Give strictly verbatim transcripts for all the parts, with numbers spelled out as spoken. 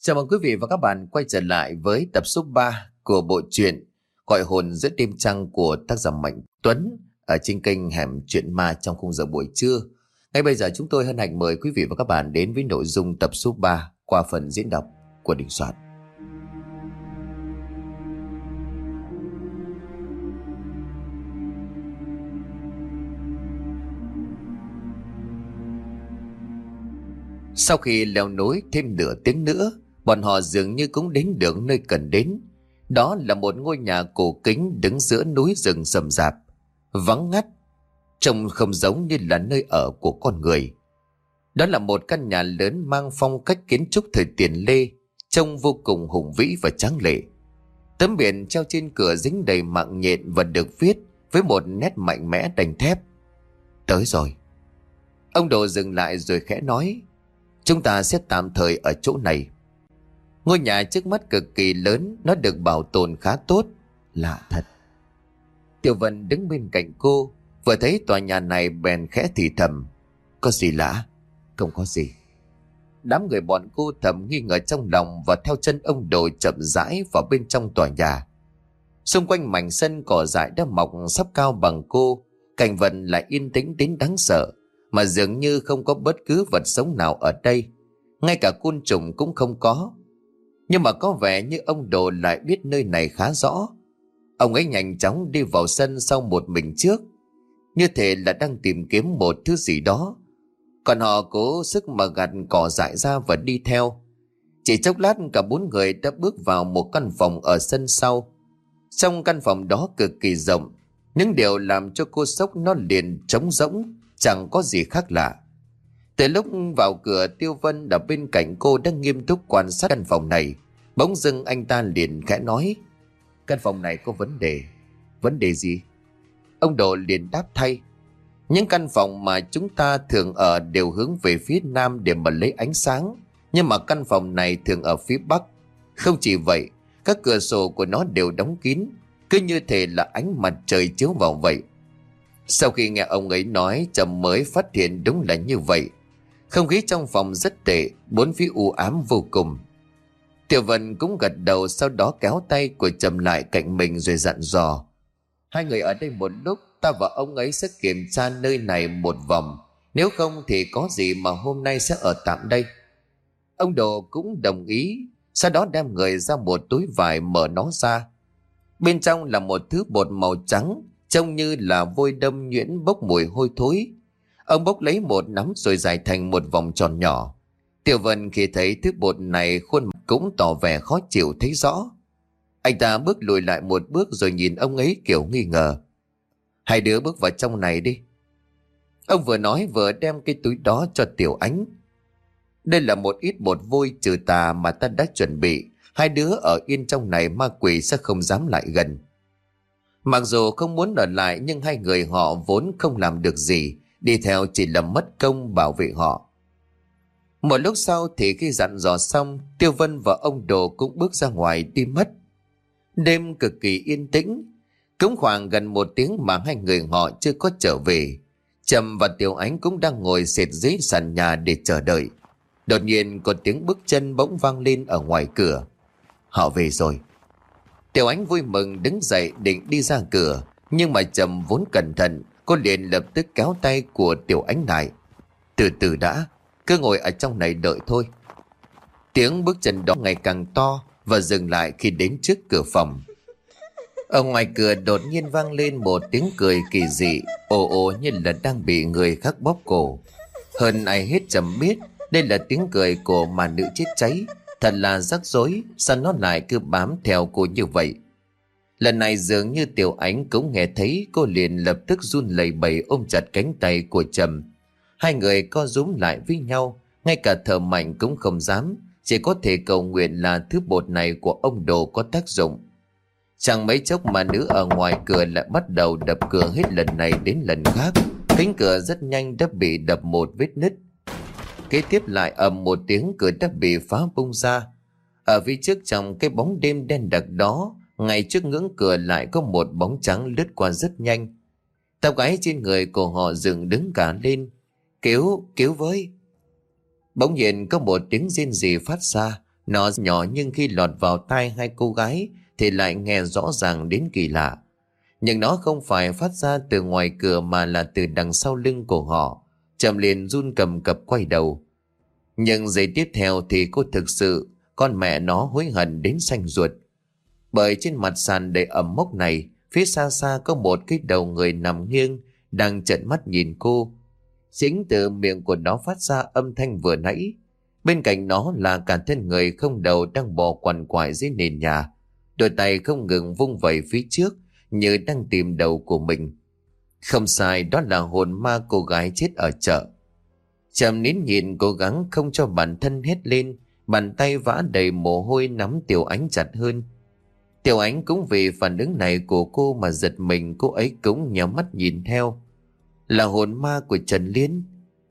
Chào mừng quý vị và các bạn quay trở lại với tập số ba của bộ truyện Gọi hồn giữa đêm trăng của tác giả Mạnh Tuấn ở trên kênh Hẻm Chuyện Ma trong khung giờ buổi trưa. Ngay bây giờ chúng tôi hân hạnh mời quý vị và các bạn đến với nội dung tập số ba qua phần diễn đọc của Đình Soạn. Sau khi leo núi thêm nửa tiếng nữa, bọn họ dường như cũng đến được nơi cần đến. Đó là một ngôi nhà cổ kính đứng giữa núi rừng rậm rạp, vắng ngắt, trông không giống như là nơi ở của con người. Đó là một căn nhà lớn mang phong cách kiến trúc thời tiền Lê, trông vô cùng hùng vĩ và tráng lệ. Tấm biển treo trên cửa dính đầy mạng nhện và được viết với một nét mạnh mẽ đanh thép: tới rồi. Ông Đồ dừng lại rồi khẽ nói: chúng ta sẽ tạm thời ở chỗ này. Ngôi nhà trước mắt cực kỳ lớn, nó được bảo tồn khá tốt. Lạ thật. Tiểu Vân đứng bên cạnh cô, vừa thấy tòa nhà này bèn khẽ thì thầm: có gì lạ? Không có gì. Đám người bọn cô thầm nghi ngờ trong lòng và theo chân ông Đồ chậm rãi vào bên trong tòa nhà. Xung quanh mảnh sân cỏ dại đã mọc sắp cao bằng cô, cảnh vật lại yên tĩnh đến đáng sợ, mà dường như không có bất cứ vật sống nào ở đây, ngay cả côn trùng cũng không có. Nhưng mà có vẻ như ông Đồ lại biết nơi này khá rõ. Ông ấy nhanh chóng đi vào sân sau một mình trước, như thể là đang tìm kiếm một thứ gì đó. Còn họ cố sức mà gạt cỏ dại ra và đi theo. Chỉ chốc lát cả bốn người đã bước vào một căn phòng ở sân sau. Trong căn phòng đó cực kỳ rộng, những điều làm cho cô sốc nó liền trống rỗng, chẳng có gì khác lạ. Từ lúc vào cửa, Tiêu Vân ở bên cạnh cô đang nghiêm túc quan sát căn phòng này. Bỗng dưng anh ta liền khẽ nói: căn phòng này có vấn đề. Vấn đề gì? Ông Đồ liền đáp thay: những căn phòng mà chúng ta thường ở đều hướng về phía nam để mà lấy ánh sáng, nhưng mà căn phòng này thường ở phía bắc. Không chỉ vậy, các cửa sổ của nó đều đóng kín, cứ như thể là ánh mặt trời chiếu vào vậy. Sau khi nghe ông ấy nói, Trầm mới phát hiện đúng là như vậy. Không khí trong phòng rất tệ, bốn phía u ám vô cùng. Tiểu Vân cũng gật đầu, sau đó kéo tay của Trầm lại cạnh mình rồi dặn dò: hai người ở đây một lúc, ta và ông ấy sẽ kiểm tra nơi này một vòng. Nếu không thì có gì mà hôm nay sẽ ở tạm đây. Ông Đồ cũng đồng ý, sau đó đem người ra một túi vải, mở nó ra. Bên trong là một thứ bột màu trắng, trông như là vôi đâm nhuyễn bốc mùi hôi thối. Ông bốc lấy một nắm rồi giải thành một vòng tròn nhỏ. Tiểu Vân khi thấy thứ bột này, khuôn mặt cũng tỏ vẻ khó chịu thấy rõ. Anh ta bước lùi lại một bước rồi nhìn ông ấy kiểu nghi ngờ: hai đứa bước vào trong này đi. Ông vừa nói vừa đem cái túi đó cho Tiểu Ánh. Đây là một ít bột vôi trừ tà mà ta đã chuẩn bị. Hai đứa ở yên trong này, ma quỷ sẽ không dám lại gần. Mặc dù không muốn ở lại, nhưng hai người họ vốn không làm được gì, đi theo chỉ là mất công bảo vệ họ. Một lúc sau thì khi dặn dò xong, Tiêu Vân và ông Đồ cũng bước ra ngoài đi mất. Đêm cực kỳ yên tĩnh. Cũng khoảng gần một tiếng mà hai người họ chưa có trở về. Trầm và Tiểu Ánh cũng đang ngồi xệt dưới sàn nhà để chờ đợi. Đột nhiên có tiếng bước chân bỗng vang lên ở ngoài cửa. Họ về rồi. Tiểu Ánh vui mừng đứng dậy định đi ra cửa, nhưng mà Trầm vốn cẩn thận, cô liền lập tức kéo tay của Tiểu Ánh lại: từ từ đã, cứ ngồi ở trong này đợi thôi. Tiếng bước chân đó ngày càng to và dừng lại khi đến trước cửa phòng. Ở ngoài cửa đột nhiên vang lên một tiếng cười kỳ dị, ồ ồ như là đang bị người khác bóp cổ. Hơn ai hết Trầm biết đây là tiếng cười của mà nữ chết cháy. Thật là rắc rối, sao nó lại cứ bám theo cô như vậy? Lần này dường như Tiểu Ánh cũng nghe thấy, cô liền lập tức run lẩy bẩy ôm chặt cánh tay của Trầm. Hai người co rúm lại với nhau, ngay cả thở mạnh cũng không dám, chỉ có thể cầu nguyện là thứ bột này của ông Đồ có tác dụng. Chẳng mấy chốc mà nữ ở ngoài cửa lại bắt đầu đập cửa hết lần này đến lần khác. Cánh cửa rất nhanh đã bị đập một vết nứt. Kế tiếp lại ầm một tiếng, cửa đã bị phá bung ra. Ở phía trước trong cái bóng đêm đen đặc đó, ngay trước ngưỡng cửa lại có một bóng trắng lướt qua rất nhanh. Tóc gáy trên người của họ dựng đứng cả lên. Cứu, cứu với. Bỗng nhiên có một tiếng rên rỉ phát ra, Nó nhỏ nhưng khi lọt vào tai hai cô gái thì lại nghe rõ ràng đến kỳ lạ. Nhưng nó không phải phát ra từ ngoài cửa mà là từ đằng sau lưng của họ. Trầm liền run cầm cập quay đầu. Nhưng giây tiếp theo thì cô thực sự, con mẹ nó hối hận đến xanh ruột. Bởi trên mặt sàn đầy ẩm mốc này, phía xa xa có một cái đầu người nằm nghiêng, đang trợn mắt nhìn cô. Chính từ miệng của nó phát ra âm thanh vừa nãy. Bên cạnh nó là cả thân người không đầu đang bò quằn quại dưới nền nhà. Đôi tay không ngừng vung vẩy phía trước, như đang tìm đầu của mình. Không sai, đó là hồn ma cô gái chết ở chợ. Trầm nín nhịn cố gắng không cho bản thân hét lên, bàn tay vã đầy mồ hôi nắm Tiểu Ánh chặt hơn. Tiểu Ánh cũng vì phản ứng này của cô mà giật mình, cô ấy cũng nhắm mắt nhìn theo. Là hồn ma của Trần Liên.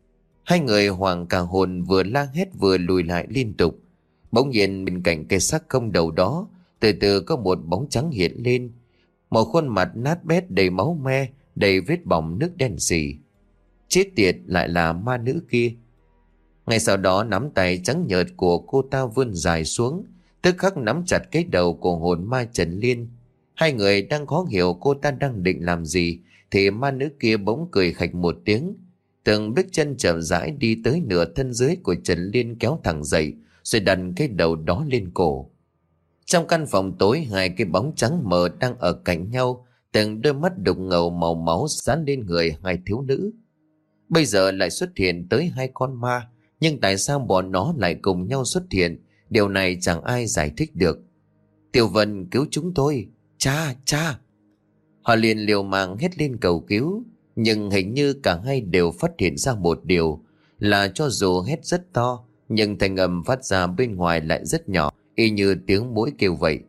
Hai người hoảng cả hồn, vừa la hét vừa lùi lại liên tục. Bỗng nhiên bên cạnh cây xác không đầu đó, từ từ có một bóng trắng hiện lên. Một khuôn mặt nát bét đầy máu me, đầy vết bỏng nước đen sì. Chết tiệt, lại là ma nữ kia. Ngay sau đó nắm tay trắng nhợt của cô ta vươn dài xuống, tức khắc nắm chặt cái đầu của hồn ma Trần Liên. Hai người đang khó hiểu cô ta đang định làm gì thì ma nữ kia bỗng cười khạch một tiếng. Từng bước chân chậm rãi đi tới nửa thân dưới của Trần Liên, kéo thẳng dậy rồi đặt cái đầu đó lên cổ. Trong căn phòng tối, hai cái bóng trắng mờ đang ở cạnh nhau, từng đôi mắt đục ngầu màu máu dán lên người hai thiếu nữ. Bây giờ lại xuất hiện tới hai con ma, nhưng tại sao bọn nó lại cùng nhau xuất hiện? Điều này chẳng ai giải thích được. Tiểu Vân, cứu chúng tôi! Cha, cha! Họ liền liều mạng hét lên cầu cứu, nhưng hình như cả hai đều phát hiện ra một điều, là cho dù hét rất to, nhưng thanh âm phát ra bên ngoài lại rất nhỏ, y như tiếng muỗi kêu vậy.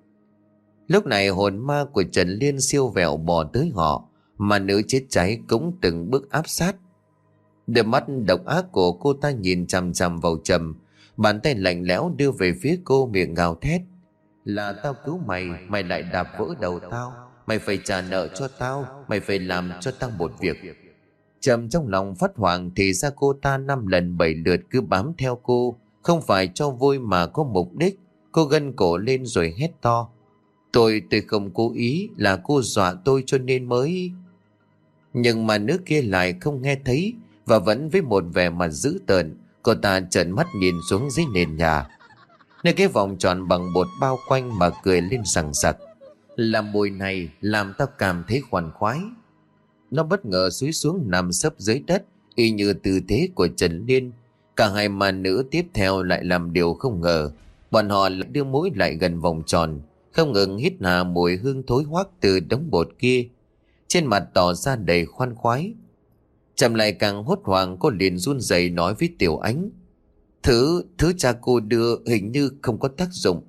Lúc này hồn ma của Trần Liên siêu vẹo bò tới họ, mà nữ chết cháy cũng từng bước áp sát. Đôi mắt độc ác của cô ta nhìn chằm chằm vào Trầm, bàn tay lạnh lẽo đưa về phía cô, miệng gào thét: là tao cứu mày, mày lại đạp vỡ đầu tao, mày phải trả nợ cho tao, mày phải làm cho tao một việc. Trầm trong lòng phát hoảng, thì ra cô ta năm lần bảy lượt cứ bám theo cô, không phải cho vui mà có mục đích. Cô gân cổ lên rồi hét to: Tôi, tôi không cố ý, là cô dọa tôi cho nên mới... Nhưng mà nữ kia lại không nghe thấy, và vẫn với một vẻ mặt dữ tợn, cô ta trợn mắt nhìn xuống dưới nền nhà, nơi cái vòng tròn bằng bột bao quanh, mà cười lên sằng sặc. Làm mùi này làm tao cảm thấy khoan khoái. Nó bất ngờ xúi xuống nằm sấp dưới đất, y như tư thế của Trần Liên. Cả hai ma nữ tiếp theo lại làm điều không ngờ. Bọn họ lại đưa mũi lại gần vòng tròn, không ngừng hít hà mùi hương thối hoắc từ đống bột kia, trên mặt tỏ ra đầy khoan khoái. Trầm lại càng hốt hoảng, cô liền run rẩy nói với Tiểu Ánh: Thứ, thứ cha cô đưa hình như không có tác dụng.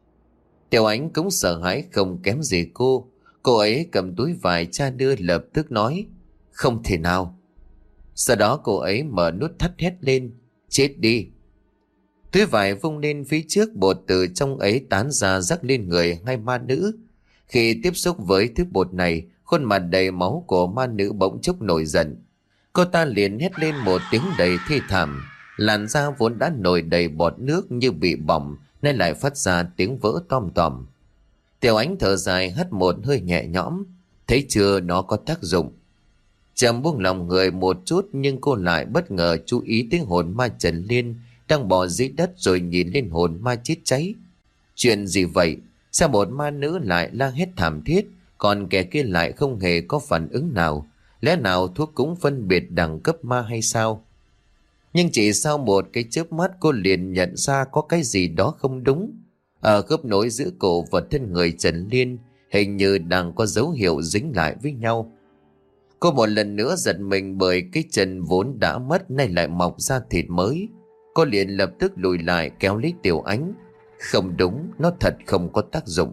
Tiểu Ánh cũng sợ hãi không kém gì cô. Cô ấy cầm túi vải cha đưa lập tức nói: Không thể nào. Sau đó cô ấy mở nút thắt hét lên: Chết đi. Túi vải vung lên phía trước, bột từ trong ấy tán ra rắc lên người hai ma nữ. Khi tiếp xúc với thứ bột này, khuôn mặt đầy máu của ma nữ bỗng chốc nổi giận. Cô ta liền hét lên một tiếng đầy thê thảm. Làn da vốn đã nổi đầy bọt nước như bị bỏng nên lại phát ra tiếng vỡ tom tòm. Tiểu Ánh thở dài hắt một hơi nhẹ nhõm. Thấy chưa, nó có tác dụng. Trầm buông lòng người một chút, nhưng cô lại bất ngờ chú ý tới hồn ma Trần Liên đang bò dưới đất, rồi nhìn lên hồn ma chết cháy. Chuyện gì vậy? Sao một ma nữ lại la hét thảm thiết, còn kẻ kia lại không hề có phản ứng nào? Lẽ nào thuốc cũng phân biệt đẳng cấp ma hay sao? Nhưng chỉ sau một cái chớp mắt, cô liền nhận ra có cái gì đó không đúng. Ở khớp nối giữa cổ và thân người Trần Liên hình như đang có dấu hiệu dính lại với nhau. Cô một lần nữa giật mình, bởi cái chân vốn đã mất nay lại mọc ra thịt mới. Cô liền lập tức lùi lại kéo lấy Tiểu Ánh. Không đúng, nó thật không có tác dụng.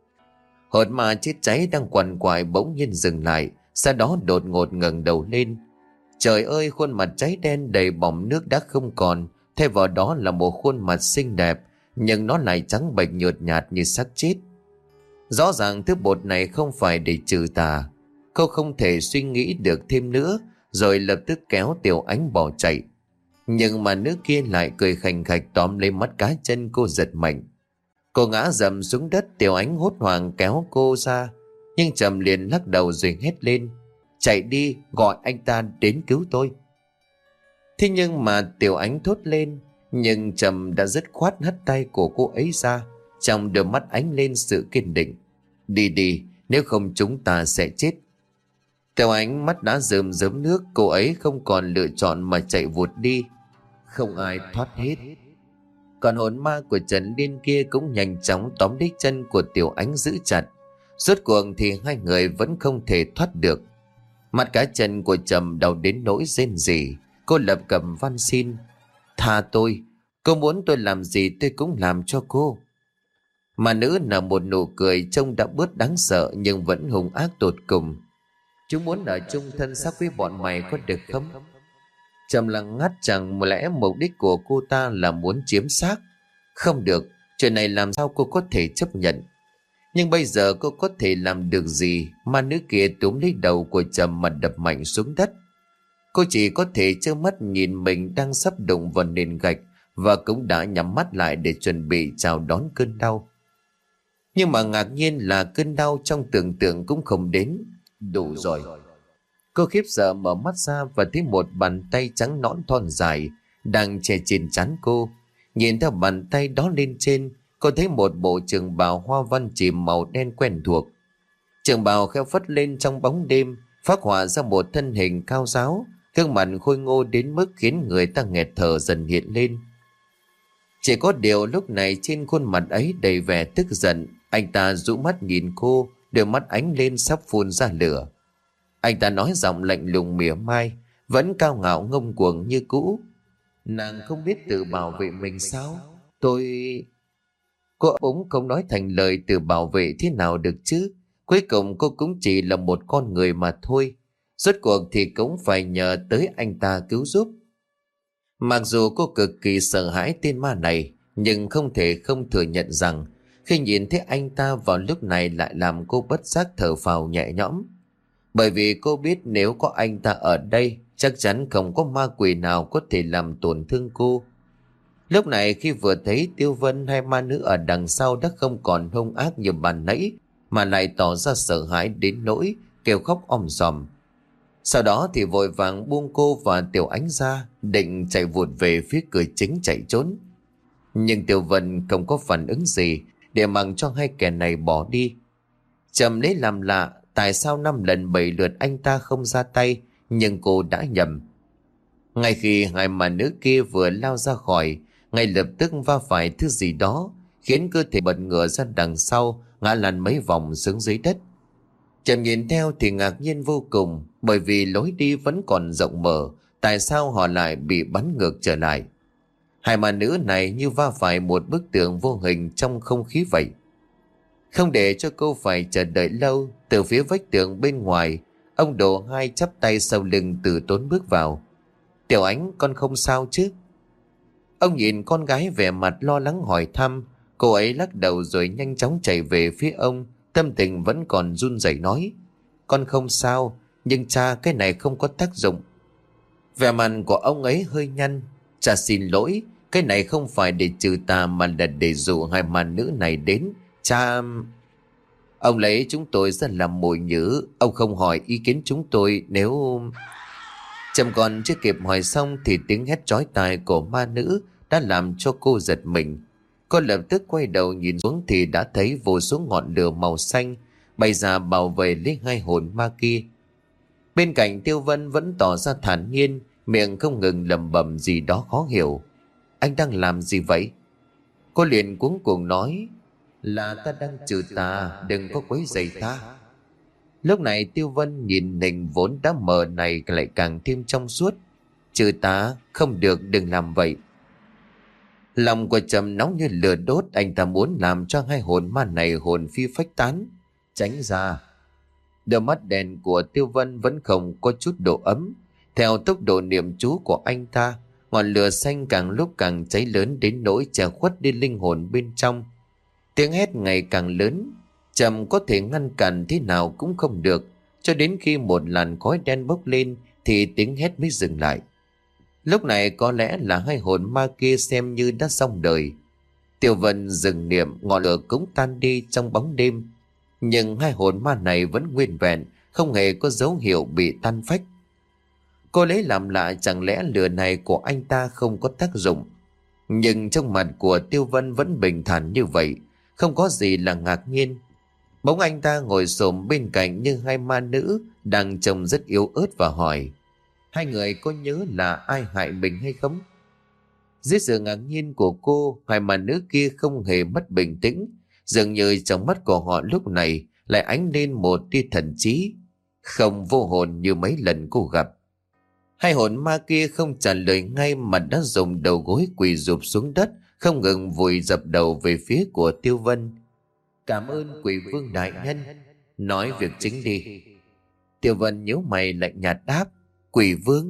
Hồn ma chết cháy đang quằn quại bỗng nhiên dừng lại, sau đó đột ngột ngẩng đầu lên. Trời ơi, khuôn mặt cháy đen đầy bỏng nước đã không còn, thay vào đó là một khuôn mặt xinh đẹp, nhưng nó lại trắng bệch nhợt nhạt như xác chết. Rõ ràng thứ bột này không phải để trừ tà. Cô không thể suy nghĩ được thêm nữa, rồi lập tức kéo Tiểu Ánh bỏ chạy. Nhưng mà nữ kia lại cười khành khạch tóm lấy mắt cá chân cô giật mạnh. Cô ngã dầm xuống đất. Tiểu Ánh hốt hoảng kéo cô ra, nhưng Trầm liền lắc đầu rồi hét lên: chạy đi, gọi anh ta đến cứu tôi. Thế nhưng mà Tiểu Ánh thốt lên, nhưng Trầm đã dứt khoát hất tay của cô ấy ra, trong đôi mắt ánh lên sự kiên định. Đi đi, nếu không chúng ta sẽ chết. Tiểu Ánh mắt đã rơm rớm nước, cô ấy không còn lựa chọn mà chạy vụt đi. Không ai thoát hết. Còn hồn ma của Trần Liên kia cũng nhanh chóng tóm lấy chân của Tiểu Ánh giữ chặt. Rốt cuộc thì hai người vẫn không thể thoát được. Mặt cá chân của Trầm đau đến nỗi rên rỉ. Cô lập cập van xin: tha tôi, cô muốn tôi làm gì tôi cũng làm cho cô. Mà nữ nở một nụ cười trông đã bớt đáng sợ nhưng vẫn hung ác tột cùng. Chúng muốn ở chung thân xác với bọn mày có được không? Trầm lặng ngắt, chẳng lẽ mục đích của cô ta là muốn chiếm xác? Không được, chuyện này làm sao cô có thể chấp nhận? Nhưng bây giờ cô có thể làm được gì? Mà nữ kia túm lấy đầu của Trầm mà đập mạnh xuống đất. Cô chỉ có thể trơ mắt nhìn mình đang sắp đụng vào nền gạch, và cũng đã nhắm mắt lại để chuẩn bị chào đón cơn đau. Nhưng mà ngạc nhiên là cơn đau trong tưởng tượng cũng không đến. Đủ rồi. Cô khiếp sợ mở mắt ra và thấy một bàn tay trắng nõn thon dài đang che trên trán cô. Nhìn theo bàn tay đó lên trên, cô thấy một bộ trường bào hoa văn chìm màu đen quen thuộc. Trường bào kheo phất lên trong bóng đêm, phác họa ra một thân hình cao ráo, gương mặt khôi ngô đến mức khiến người ta nghẹt thở dần hiện lên. Chỉ có điều lúc này trên khuôn mặt ấy đầy vẻ tức giận. Anh ta rũ mắt nhìn cô, đôi mắt ánh lên sắp phun ra lửa. Anh ta nói giọng lạnh lùng mỉa mai, vẫn cao ngạo ngông cuồng như cũ: nàng không biết tự bảo vệ mình sao? Tôi... Cô ống không nói thành lời tự bảo vệ thế nào được chứ. Cuối cùng cô cũng chỉ là một con người mà thôi. Rốt cuộc thì cũng phải nhờ tới anh ta cứu giúp. Mặc dù cô cực kỳ sợ hãi tên ma này, nhưng không thể không thừa nhận rằng khi nhìn thấy anh ta vào lúc này lại làm cô bất giác thở phào nhẹ nhõm. Bởi vì cô biết nếu có anh ta ở đây, chắc chắn không có ma quỷ nào có thể làm tổn thương cô. Lúc này khi vừa thấy Tiêu Vân hay ma nữ ở đằng sau đã không còn hung ác như ban nãy, mà lại tỏ ra sợ hãi đến nỗi kêu khóc om sòm. Sau đó thì vội vàng buông cô và Tiểu Ánh ra, định chạy vụt về phía cửa chính chạy trốn. Nhưng Tiêu Vân không có phản ứng gì, để mặc cho hai kẻ này bỏ đi. Trầm lấy làm lạ, tại sao năm lần bảy lượt anh ta không ra tay, nhưng cô đã nhầm. Ngay khi hai mà nữ kia vừa lao ra khỏi, ngay lập tức va phải thứ gì đó, khiến cơ thể bật ngửa ra đằng sau, ngã lăn mấy vòng xuống dưới đất. Trầm nhìn theo thì ngạc nhiên vô cùng, bởi vì lối đi vẫn còn rộng mở, tại sao họ lại bị bắn ngược trở lại? Hai ma nữ này như va phải một bức tường vô hình trong không khí vậy. Không để cho cô phải chờ đợi lâu, từ phía vách tường bên ngoài, ông Đồ Hai chắp tay sau lưng từ tốn bước vào. Tiểu Ánh, con không sao chứ? Ông nhìn con gái vẻ mặt lo lắng hỏi thăm. Cô ấy lắc đầu rồi nhanh chóng chạy về phía ông, tâm tình vẫn còn run rẩy nói: con không sao, nhưng cha, cái này không có tác dụng. Vẻ mặt của ông ấy hơi nhăn. Cha xin lỗi, cái này không phải để trừ tà mà là để dụ hai ma nữ này đến. Cha... Ông lấy chúng tôi ra làm mồi nhử. Ông không hỏi ý kiến chúng tôi nếu... Trầm còn chưa kịp hỏi xong thì tiếng hét chói tai của ma nữ đã làm cho cô giật mình. Cô lập tức quay đầu nhìn xuống thì đã thấy vô số ngọn lửa màu xanh bay ra bảo vệ lấy hai hồn ma kia. Bên cạnh Tiêu Vân vẫn tỏ ra thản nhiên, miệng không ngừng lẩm bẩm gì đó khó hiểu. Anh đang làm gì vậy? Cô liền cuống cuồng nói: là ta đang trừ tà, đừng có quấy rầy ta. Lúc này Tiêu Vân nhìn hình vốn đã mờ này lại càng thêm trong suốt. Trừ tà? Không được, đừng làm vậy. Lòng của Trầm nóng như lửa đốt, anh ta muốn làm cho hai hồn ma này hồn phi phách tán. Tránh ra. Đôi mắt đèn của Tiêu Vân vẫn không có chút độ ấm. Theo tốc độ niệm chú của anh ta, ngọn lửa xanh càng lúc càng cháy lớn đến nỗi che khuất đi linh hồn bên trong. Tiếng hét ngày càng lớn, Trầm có thể ngăn cản thế nào cũng không được, cho đến khi một làn khói đen bốc lên thì tiếng hét mới dừng lại. Lúc này có lẽ là hai hồn ma kia xem như đã xong đời. Tiêu Vân dừng niệm, ngọn lửa cũng tan đi trong bóng đêm. Nhưng hai hồn ma này vẫn nguyên vẹn, không hề có dấu hiệu bị tan phách. Cô lấy làm lạ, chẳng lẽ lửa này của anh ta không có tác dụng. Nhưng trong mặt của Tiêu Vân vẫn bình thản như vậy, không có gì là ngạc nhiên. Bỗng anh ta ngồi xổm bên cạnh như hai ma nữ đang trông rất yếu ớt và hỏi: hai người có nhớ là ai hại mình hay không? Dưới sự ngạc nhiên của cô, hai ma nữ kia không hề mất bình tĩnh, dường như trong mắt của họ lúc này lại ánh lên một tia thần trí, không vô hồn như mấy lần cô gặp. Hai hồn ma kia không trả lời ngay mà đã dùng đầu gối quỳ rụp xuống đất, không ngừng vùi dập đầu về phía của Tiêu Vân. Cảm ơn Quỷ Vương đại nhân, nói việc chính đi. Tiêu Vân nhíu mày lạnh nhạt đáp: Quỷ Vương?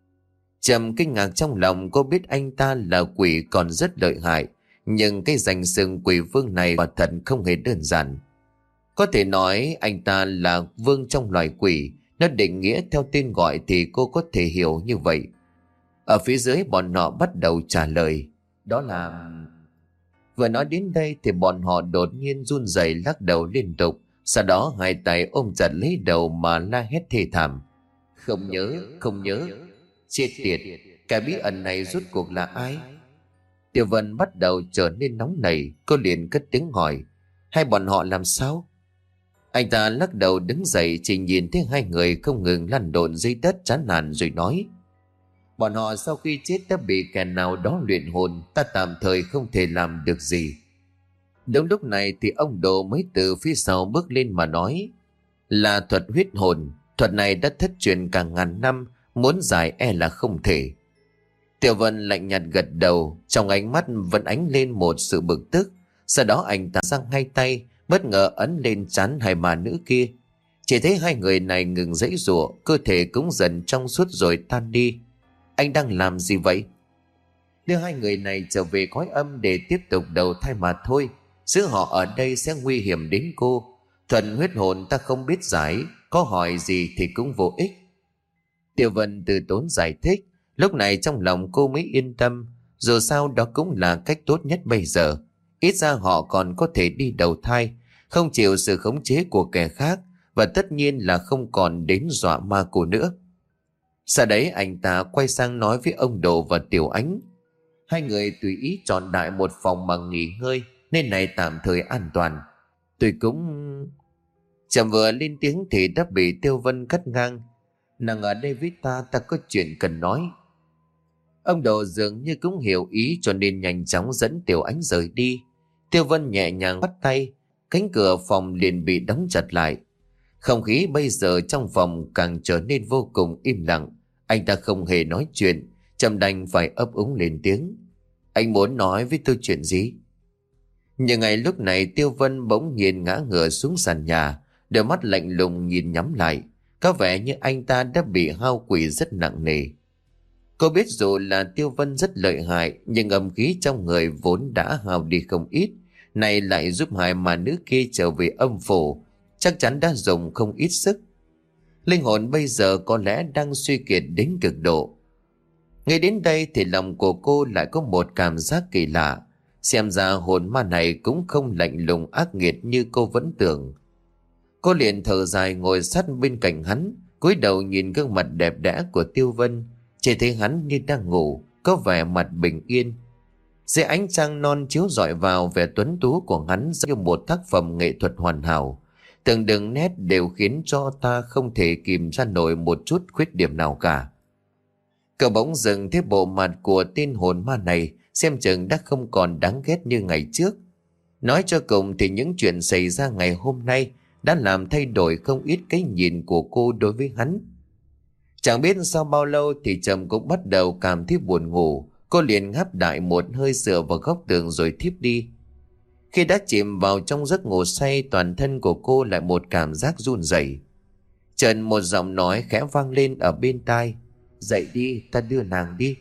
Trầm kinh ngạc trong lòng, cô biết anh ta là quỷ còn rất lợi hại, nhưng cái danh xưng Quỷ Vương này quả thật không hề đơn giản. Có thể nói anh ta là vương trong loài quỷ, nó định nghĩa theo tên gọi thì cô có thể hiểu như vậy. Ở phía dưới bọn họ bắt đầu trả lời: đó là... Vừa nói đến đây thì bọn họ đột nhiên run rẩy lắc đầu liên tục, sau đó hai tay ôm chặt lấy đầu mà la hét thê thảm: không nhớ, không nhớ, chết tiệt, cái bí ẩn này rốt cuộc là ai? Tiêu Vân bắt đầu trở nên nóng nảy, cô liền cất tiếng hỏi: hai bọn họ làm sao? Anh ta lắc đầu đứng dậy, chỉ nhìn thấy hai người không ngừng lăn lộn dưới đất chán nản rồi nói: bọn họ sau khi chết đã bị kẻ nào đó luyện hồn, ta tạm thời không thể làm được gì. Đúng lúc này thì ông Đồ mới từ phía sau bước lên mà nói: là thuật huyết hồn, thuật này đã thất truyền cả ngàn năm, muốn giải e là không thể. Tiểu Vân lạnh nhạt gật đầu, trong ánh mắt vẫn ánh lên một sự bực tức. Sau đó anh ta giang hai tay, bất ngờ ấn lên trán hai bà nữ kia. Chỉ thấy hai người này ngừng giãy giụa, cơ thể cũng dần trong suốt rồi tan đi. Anh đang làm gì vậy? Đưa hai người này trở về cõi âm để tiếp tục đầu thai mà thôi. Giữ họ ở đây sẽ nguy hiểm đến cô. Thuần huyết hồn ta không biết giải, có hỏi gì thì cũng vô ích. Tiểu Vân từ tốn giải thích. Lúc này trong lòng cô mới yên tâm, dù sao đó cũng là cách tốt nhất bây giờ. Ít ra họ còn có thể đi đầu thai, không chịu sự khống chế của kẻ khác, và tất nhiên là không còn đến dọa ma cô nữa. Sau đấy anh ta quay sang nói với ông Đồ và Tiểu Ánh: hai người tùy ý chọn đại một phòng mà nghỉ ngơi, nên này tạm thời an toàn. Tôi cũng... Chẳng vừa lên tiếng thì đã bị Tiêu Vân cắt ngang: nàng ở đây với ta, ta có chuyện cần nói. Ông Đồ dường như cũng hiểu ý cho nên nhanh chóng dẫn Tiểu Ánh rời đi. Tiêu Vân nhẹ nhàng bắt tay, cánh cửa phòng liền bị đóng chặt lại. Không khí bây giờ trong phòng càng trở nên vô cùng im lặng. Anh ta không hề nói chuyện, Trầm đành phải ấp úng lên tiếng: anh muốn nói với tôi chuyện gì? Nhưng ngay lúc này Tiêu Vân bỗng nhiên ngã ngửa xuống sàn nhà, đôi mắt lạnh lùng nhìn nhắm lại, có vẻ như anh ta đã bị hao quỷ rất nặng nề. Cô biết dù là Tiêu Vân rất lợi hại, nhưng âm khí trong người vốn đã hao đi không ít, này lại giúp hai mà nữ kia trở về âm phủ, chắc chắn đã dùng không ít sức. Linh hồn bây giờ có lẽ đang suy kiệt đến cực độ. Ngay đến đây thì lòng của cô lại có một cảm giác kỳ lạ. Xem ra hồn ma này cũng không lạnh lùng ác nghiệt như cô vẫn tưởng. Cô liền thở dài ngồi sát bên cạnh hắn, cúi đầu nhìn gương mặt đẹp đẽ của Tiêu Vân. Chỉ thấy hắn như đang ngủ, có vẻ mặt bình yên. Dưới ánh trăng non chiếu rọi vào, vẻ tuấn tú của hắn giống như một tác phẩm nghệ thuật hoàn hảo. Từng đường nét đều khiến cho ta không thể kìm ra nổi một chút khuyết điểm nào cả. Cậu bỗng dừng thấy bộ mặt của tên hồn ma này xem chừng đã không còn đáng ghét như ngày trước. Nói cho cùng thì những chuyện xảy ra ngày hôm nay đã làm thay đổi không ít cái nhìn của cô đối với hắn. Chẳng biết sau bao lâu thì Trầm cũng bắt đầu cảm thấy buồn ngủ. Cô liền ngáp đại một hơi dựa vào góc tường rồi thiếp đi. Khi đã chìm vào trong giấc ngủ say, toàn thân của cô lại một cảm giác run rẩy. Chợt một giọng nói khẽ vang lên ở bên tai: dậy đi, ta đưa nàng đi.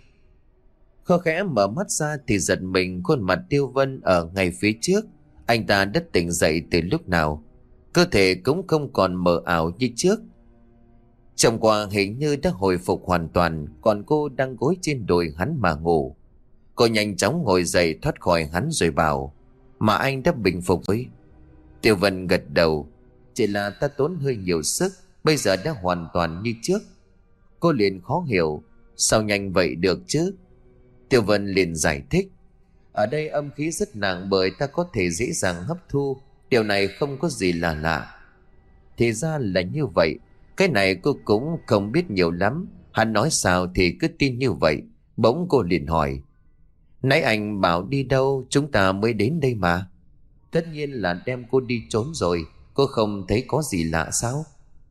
Cô khẽ mở mắt ra thì giật mình, khuôn mặt Tiêu Vân ở ngay phía trước. Anh ta đã tỉnh dậy từ lúc nào, cơ thể cũng không còn mờ ảo như trước. Chồng qua hình như đã hồi phục hoàn toàn, còn cô đang gối trên đùi hắn mà ngủ. Cô nhanh chóng ngồi dậy thoát khỏi hắn rồi bảo: Mà anh đã bình phục với. Tiêu Vân gật đầu: Chỉ là ta tốn hơi nhiều sức, bây giờ đã hoàn toàn như trước. Cô liền khó hiểu: Sao nhanh vậy được chứ? Tiêu Vân liền giải thích: Ở đây âm khí rất nặng, bởi ta có thể dễ dàng hấp thu, điều này không có gì là lạ. Thì ra là như vậy. Cái này cô cũng không biết nhiều lắm, hắn nói sao thì cứ tin như vậy. Bỗng cô liền hỏi: Nãy anh bảo đi đâu, chúng ta mới đến đây mà. Tất nhiên là đem cô đi trốn rồi, cô không thấy có gì lạ sao?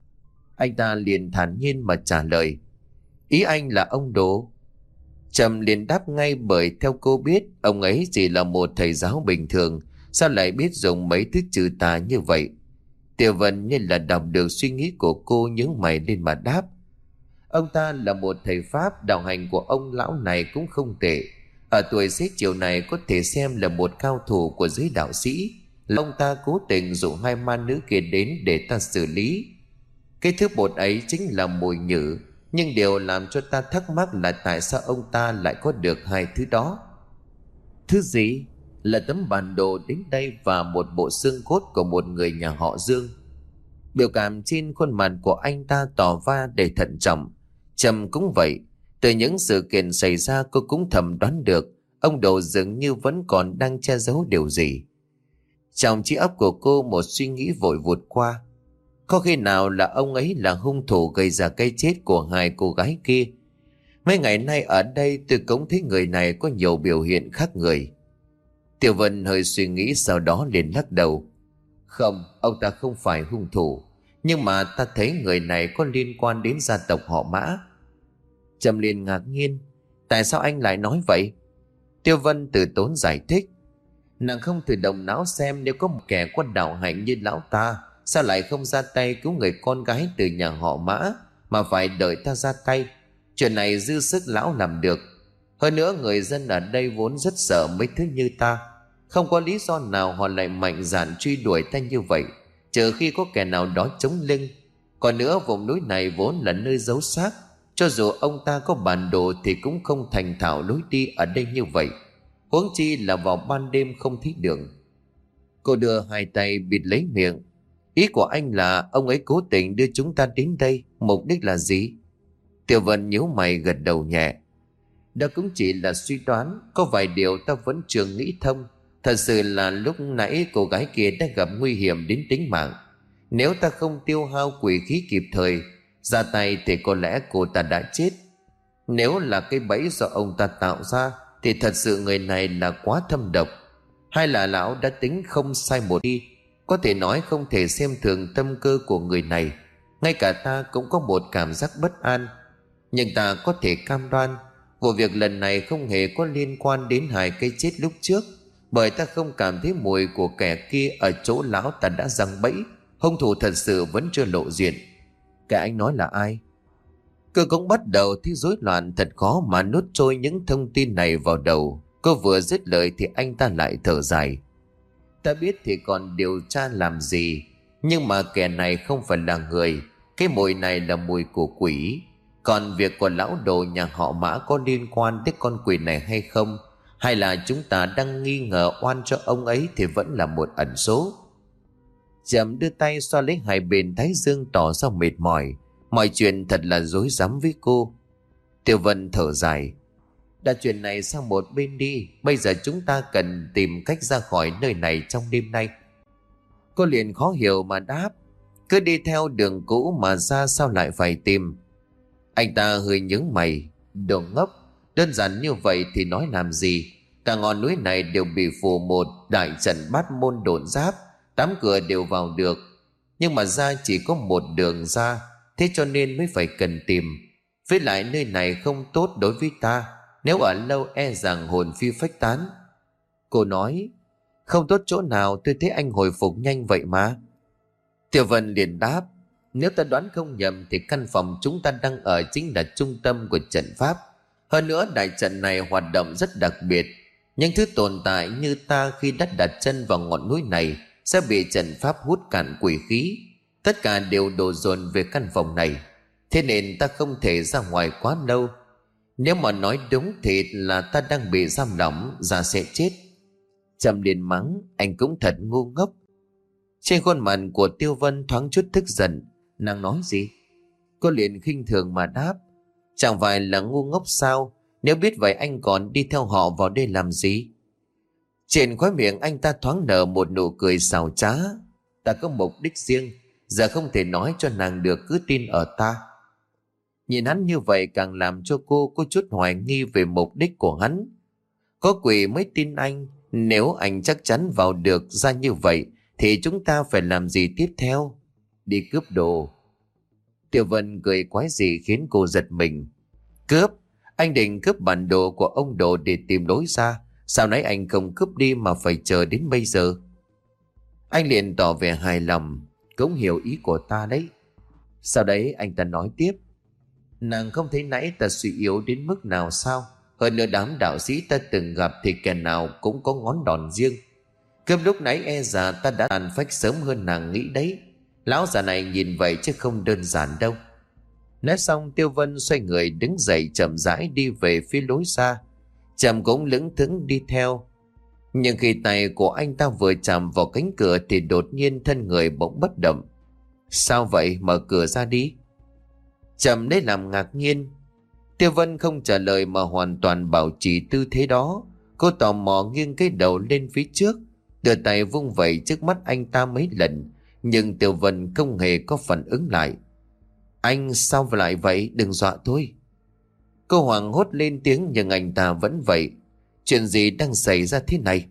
Anh ta liền thản nhiên mà trả lời: Ý anh là ông Đồ? Trầm liền đáp ngay, bởi theo cô biết, ông ấy chỉ là một thầy giáo bình thường, sao lại biết dùng mấy thứ trừ tà như vậy? Tiêu Vân như là đọc được suy nghĩ của cô, nhướng mày lên mà đáp: Ông ta là một thầy Pháp, đạo hành của ông lão này cũng không tệ. Ở tuổi xế chiều này có thể xem là một cao thủ của giới đạo sĩ. Là ông ta cố tình dụ hai ma nữ kia đến để ta xử lý. Cái thứ bột ấy chính là mùi nhử. Nhưng điều làm cho ta thắc mắc là tại sao ông ta lại có được hai thứ đó. Thứ gì? Là tấm bản đồ đến đây và một bộ xương cốt của một người nhà họ Dương. Biểu cảm trên khuôn mặt của anh ta tỏ ra đầy thận trọng. Trầm cũng vậy. Từ những sự kiện xảy ra, cô cũng thầm đoán được ông Đồ dường như vẫn còn đang che giấu điều gì. Trong trí óc của cô, một suy nghĩ vội vụt qua: có khi nào là ông ấy là hung thủ gây ra cái chết của hai cô gái kia? Mấy ngày nay ở đây tôi cũng thấy người này có nhiều biểu hiện khác người. Tiểu Vân hơi suy nghĩ, sau đó liền lắc đầu: Không, ông ta không phải hung thủ, nhưng mà ta thấy người này có liên quan đến gia tộc họ Mã. Trầm liền ngạc nhiên: Tại sao anh lại nói vậy? Tiêu Vân từ tốn giải thích: Nàng không thử động não xem, nếu có một kẻ có đạo hạnh như lão ta, sao lại không ra tay cứu người con gái từ nhà họ Mã, mà phải đợi ta ra tay? Chuyện này dư sức lão làm được. Hơn nữa người dân ở đây vốn rất sợ mấy thứ như ta, không có lý do nào họ lại mạnh dạn truy đuổi ta như vậy, trừ khi có kẻ nào đó chống lưng. Còn nữa, vùng núi này vốn là nơi giấu xác, cho dù ông ta có bản đồ thì cũng không thành thạo lối đi ở đây như vậy, huống chi là vào ban đêm không thấy đường. Cô đưa hai tay bịt lấy miệng: Ý của anh là ông ấy cố tình đưa chúng ta đến đây, mục đích là gì? Tiểu Vân nhíu mày gật đầu nhẹ: Đó cũng chỉ là suy đoán, có vài điều ta vẫn chưa nghĩ thông. Thật sự là lúc nãy cô gái kia đã gặp nguy hiểm đến tính mạng. Nếu ta không tiêu hao quỷ khí kịp thời ra tay thì có lẽ cô ta đã chết. Nếu là cái bẫy do ông ta tạo ra thì thật sự người này là quá thâm độc. Hay là lão đã tính không sai một đi? Có thể nói không thể xem thường tâm cơ của người này. Ngay cả ta cũng có một cảm giác bất an. Nhưng ta có thể cam đoan vụ việc lần này không hề có liên quan đến hai cái chết lúc trước, bởi ta không cảm thấy mùi của kẻ kia ở chỗ lão ta đã giăng bẫy. Hung thủ thật sự vẫn chưa lộ diện. Kẻ anh nói là ai? Cô cũng bắt đầu thấy rối loạn, thật khó mà nuốt trôi những thông tin này vào đầu. Cô vừa dứt lời thì anh ta lại thở dài: Ta biết thì còn điều tra làm gì, nhưng mà kẻ này không phải là người. Cái mùi này là mùi của quỷ. Còn việc của lão Đồ nhà họ Mã có liên quan đến con quỷ này hay không, hay là chúng ta đang nghi ngờ oan cho ông ấy, thì vẫn là một ẩn số. Trầm đưa tay xoa lấy hai bên thái dương, tỏ ra mệt mỏi. Mọi chuyện thật là rối rắm với cô. Tiêu Vân thở dài: Đã chuyện này sang một bên đi, bây giờ chúng ta cần tìm cách ra khỏi nơi này trong đêm nay. Cô liền khó hiểu mà đáp: Cứ đi theo đường cũ mà ra, sao lại phải tìm? Anh ta hơi nhướng mày: Đồ ngốc, đơn giản như vậy thì nói làm gì? Cả ngọn núi này đều bị phủ một đại trận bát môn độn giáp, tám cửa đều vào được, nhưng mà ra chỉ có một đường ra, thế cho nên mới phải cần tìm. Với lại nơi này không tốt đối với ta, nếu ở lâu e rằng hồn phi phách tán. Cô nói: Không tốt chỗ nào, tôi thấy anh hồi phục nhanh vậy mà. Tiểu Vân liền đáp: Nếu ta đoán không nhầm thì căn phòng chúng ta đang ở chính là trung tâm của trận pháp. Hơn nữa đại trận này hoạt động rất đặc biệt. Những thứ tồn tại như ta khi đã đặt chân vào ngọn núi này sẽ bị trận pháp hút cạn quỷ khí. Tất cả đều đổ dồn về căn phòng này. Thế nên ta không thể ra ngoài quá lâu. Nếu mà nói đúng thì là ta đang bị giam lỏng, ra sẽ chết. Trầm liền mắng, anh cũng thật ngu ngốc. Trên khuôn mặt của Tiêu Vân thoáng chút tức giận. Nàng nói gì? Cô liền khinh thường mà đáp, chẳng phải là ngu ngốc sao? Nếu biết vậy anh còn đi theo họ vào đây làm gì? Trên khóe miệng anh ta thoáng nở một nụ cười xảo trá. Ta có mục đích riêng, giờ không thể nói cho nàng được, cứ tin ở ta. Nhìn hắn như vậy càng làm cho cô có chút hoài nghi về mục đích của hắn. Có quỷ mới tin anh. Nếu anh chắc chắn vào được ra như vậy thì chúng ta phải làm gì tiếp theo? Đi cướp đồ. Tiểu Vân cười quái dị khiến cô giật mình. Cướp? Anh định cướp bản đồ của ông Đồ để tìm lối ra. Sao nãy anh không cướp đi mà phải chờ đến bây giờ? Anh liền tỏ vẻ hài lòng. Cũng hiểu ý của ta đấy. Sau đấy anh ta nói tiếp, nàng không thấy nãy ta suy yếu đến mức nào sao? Hơn nữa đám đạo sĩ ta từng gặp thì kẻ nào cũng có ngón đòn riêng. Cướp lúc nãy e rằng ta đã tàn phách sớm hơn nàng nghĩ đấy. Lão già này nhìn vậy chứ không đơn giản đâu. Nói xong Tiêu Vân xoay người đứng dậy chậm rãi đi về phía lối xa. Trầm cũng lững thững đi theo. Nhưng khi tay của anh ta vừa chạm vào cánh cửa thì đột nhiên thân người bỗng bất động. Sao vậy? Mở cửa ra đi. Trầm lấy làm ngạc nhiên. Tiêu Vân không trả lời mà hoàn toàn bảo trì tư thế đó. Cô tò mò nghiêng cái đầu lên phía trước, đưa tay vung vẩy trước mắt anh ta mấy lần. Nhưng Tiêu Vân không hề có phản ứng lại. Anh sao lại vậy? Đừng dọa tôi. Cô hoảng hốt lên tiếng nhưng anh ta vẫn vậy. Chuyện gì đang xảy ra thế này?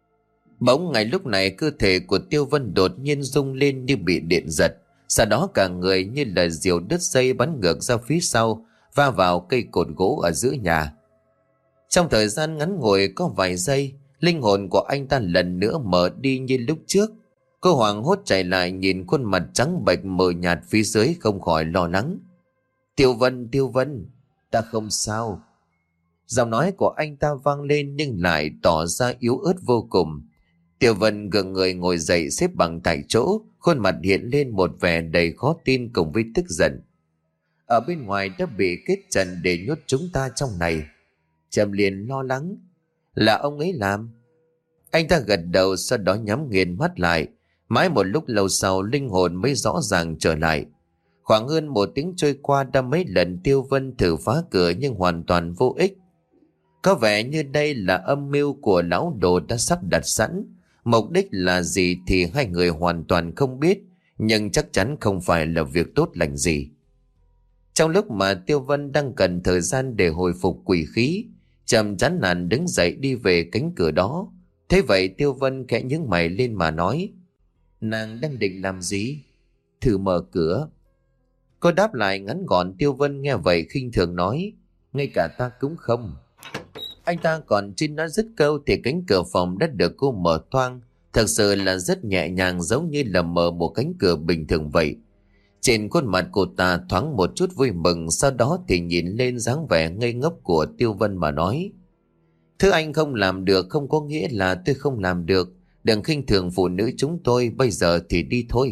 Bỗng ngay lúc này cơ thể của Tiêu Vân đột nhiên rung lên như bị điện giật. Sau đó cả người như là diều đứt dây bắn ngược ra phía sau, va vào cây cột gỗ ở giữa nhà. Trong thời gian ngắn ngủi có vài giây, linh hồn của anh ta lần nữa mở đi như lúc trước. Cô hoảng hốt chạy lại nhìn khuôn mặt trắng bệch mờ nhạt phía dưới không khỏi lo lắng. Tiêu Vân, Tiêu Vân, ta không sao. Giọng nói của anh ta vang lên nhưng lại tỏ ra yếu ớt vô cùng. Tiêu Vân gượng người ngồi dậy xếp bằng tại chỗ, khuôn mặt hiện lên một vẻ đầy khó tin cùng với tức giận. Ở bên ngoài đã bị kết trận để nhốt chúng ta trong này. Trầm liền lo lắng. Là ông ấy làm. Anh ta gật đầu sau đó nhắm nghiền mắt lại. Mãi một lúc lâu sau linh hồn mới rõ ràng trở lại. Khoảng hơn một tiếng trôi qua đã mấy lần Tiêu Vân thử phá cửa nhưng hoàn toàn vô ích. Có vẻ như đây là âm mưu của lão Đồ đã sắp đặt sẵn. Mục đích là gì thì hai người hoàn toàn không biết, nhưng chắc chắn không phải là việc tốt lành gì. Trong lúc mà Tiêu Vân đang cần thời gian để hồi phục quỷ khí, Trầm chán nản đứng dậy đi về cánh cửa đó. Thế vậy Tiêu Vân khẽ nhướng mày lên mà nói, nàng đang định làm gì? Thử mở cửa. Cô đáp lại ngắn gọn. Tiêu Vân nghe vậy khinh thường nói, ngay cả ta cũng không. Anh ta còn chưa nói dứt câu thì cánh cửa phòng đã được cô mở toang. Thật sự là rất nhẹ nhàng, giống như là mở một cánh cửa bình thường vậy. Trên khuôn mặt cô ta thoáng một chút vui mừng, sau đó thì nhìn lên dáng vẻ ngây ngốc của Tiêu Vân mà nói, thứ anh không làm được không có nghĩa là tôi không làm được. Đừng khinh thường phụ nữ chúng tôi, bây giờ thì đi thôi.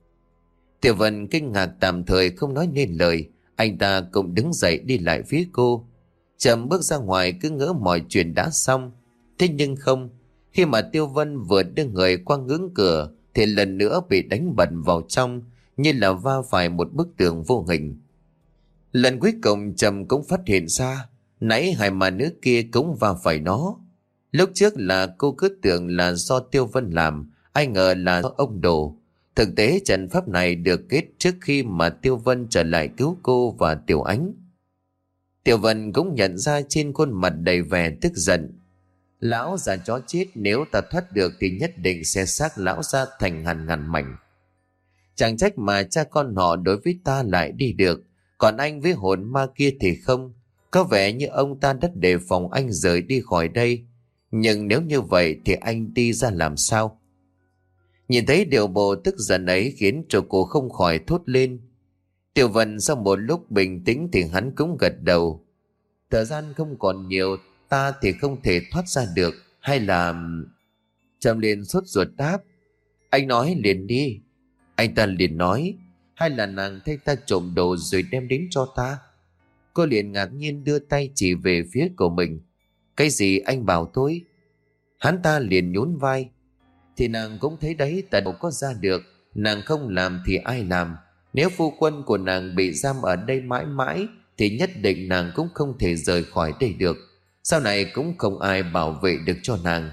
Tiêu Vân kinh ngạc tạm thời không nói nên lời. Anh ta cũng đứng dậy đi lại phía cô. Trầm bước ra ngoài cứ ngỡ mọi chuyện đã xong. Thế nhưng không. Khi mà Tiêu Vân vừa đưa người qua ngưỡng cửa thì lần nữa bị đánh bật vào trong, như là va phải một bức tường vô hình. Lần cuối cùng Trầm cũng phát hiện ra nãy hai mà nữ kia cũng va phải nó. Lúc trước là cô cứ tưởng là do Tiêu Vân làm, ai ngờ là do ông Đồ. Thực tế trận pháp này được kết trước khi mà Tiêu Vân trở lại cứu cô và Tiểu Ánh. Tiểu Vân cũng nhận ra trên khuôn mặt đầy vẻ tức giận. Lão già chó chết, nếu ta thoát được thì nhất định sẽ xác lão ra thành ngàn ngàn mảnh. Chẳng trách mà cha con họ đối với ta lại đi được, còn anh với hồn ma kia thì không. Có vẻ như ông ta đã đề phòng anh rời đi khỏi đây. Nhưng nếu như vậy thì anh đi ra làm sao? Nhìn thấy điều bộ tức giận ấy khiến cho cô không khỏi thốt lên. Tiểu Vân sau một lúc bình tĩnh thì hắn cũng gật đầu. Thời gian không còn nhiều, ta thì không thể thoát ra được, hay là... Trầm liền sốt ruột đáp, anh nói liền đi. Anh ta liền nói, Hay là nàng thay ta trộm đồ rồi đem đến cho ta? Cô liền ngạc nhiên đưa tay chỉ về phía của mình. Cái gì anh bảo tôi? Hắn ta liền nhún vai. Thì nàng cũng thấy đấy, ta đâu có ra được. Nàng không làm thì ai làm? Nếu phu quân của nàng bị giam ở đây mãi mãi thì nhất định nàng cũng không thể rời khỏi đây được. Sau này cũng không ai bảo vệ được cho nàng.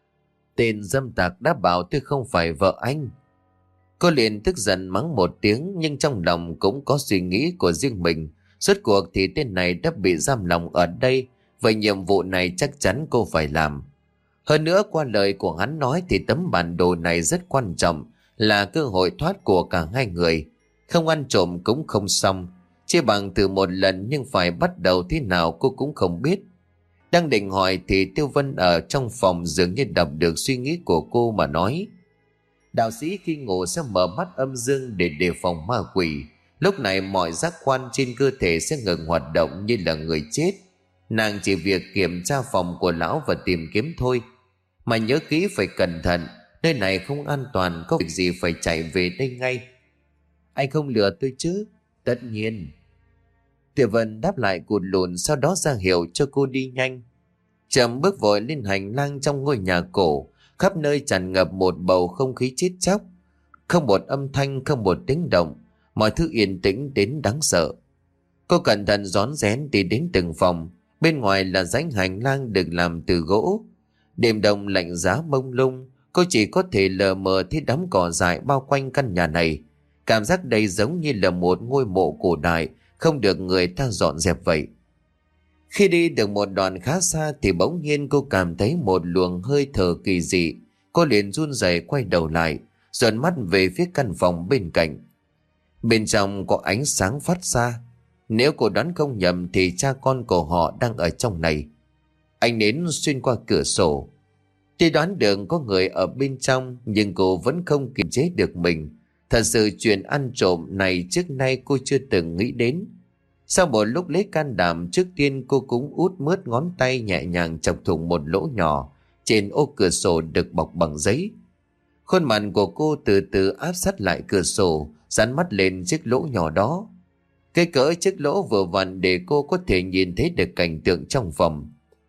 Tên dâm tặc đã bảo tôi không phải vợ anh. Cô liền tức giận mắng một tiếng, nhưng trong lòng cũng có suy nghĩ của riêng mình. Rốt cuộc thì tên này đã bị giam lòng ở đây, vậy nhiệm vụ này chắc chắn cô phải làm. Hơn nữa, qua lời của hắn nói thì tấm bản đồ này rất quan trọng, là cơ hội thoát của cả hai người. Không ăn trộm cũng không xong, chia bằng từ một lần, nhưng phải bắt đầu thế nào cô cũng không biết. Đang định hỏi thì Tiêu Vân ở trong phòng dường như đọc được suy nghĩ của cô mà nói: đạo sĩ khi ngủ sẽ mở mắt âm dương để đề phòng ma quỷ. Lúc này mọi giác quan trên cơ thể sẽ ngừng hoạt động như là người chết. Nàng chỉ việc kiểm tra phòng của lão và tìm kiếm thôi. Mà nhớ kỹ phải cẩn thận, nơi này không an toàn, có việc gì phải chạy về đây ngay. Anh không lừa tôi chứ? Tất nhiên. Tiểu Vân đáp lại cụt lùn, sau đó ra hiệu cho cô đi nhanh. Chậm bước vội lên hành lang trong ngôi nhà cổ. Khắp nơi tràn ngập một bầu không khí chết chóc. Không một âm thanh, không một tiếng động, mọi thứ yên tĩnh đến đáng sợ. Cô cẩn thận rón rén đi đến từng phòng. Bên ngoài là dãy hành lang được làm từ gỗ. Đêm đông lạnh giá mông lung, cô chỉ có thể lờ mờ thấy đám cỏ dại bao quanh căn nhà này. Cảm giác đây giống như là một ngôi mộ cổ đại không được người ta dọn dẹp vậy. Khi đi được một đoạn khá xa thì bỗng nhiên cô cảm thấy một luồng hơi thở kỳ dị. Cô liền run rẩy quay đầu lại, dồn mắt về phía căn phòng bên cạnh. Bên trong có ánh sáng phát ra. Nếu cô đoán không nhầm thì cha con của họ đang ở trong này. Ánh nến xuyên qua cửa sổ. Tuy đoán được có người ở bên trong, nhưng cô vẫn không kiềm chế được mình. Thật sự chuyện ăn trộm này trước nay cô chưa từng nghĩ đến. Sau một lúc lấy can đảm, trước tiên cô cũng út mướt ngón tay nhẹ nhàng chọc thủng một lỗ nhỏ trên ô cửa sổ được bọc bằng giấy. Khuôn mặt của cô từ từ áp sát lại cửa sổ, dán mắt lên chiếc lỗ nhỏ đó. Cái cỡ chiếc lỗ vừa vặn để cô có thể nhìn thấy được cảnh tượng trong phòng.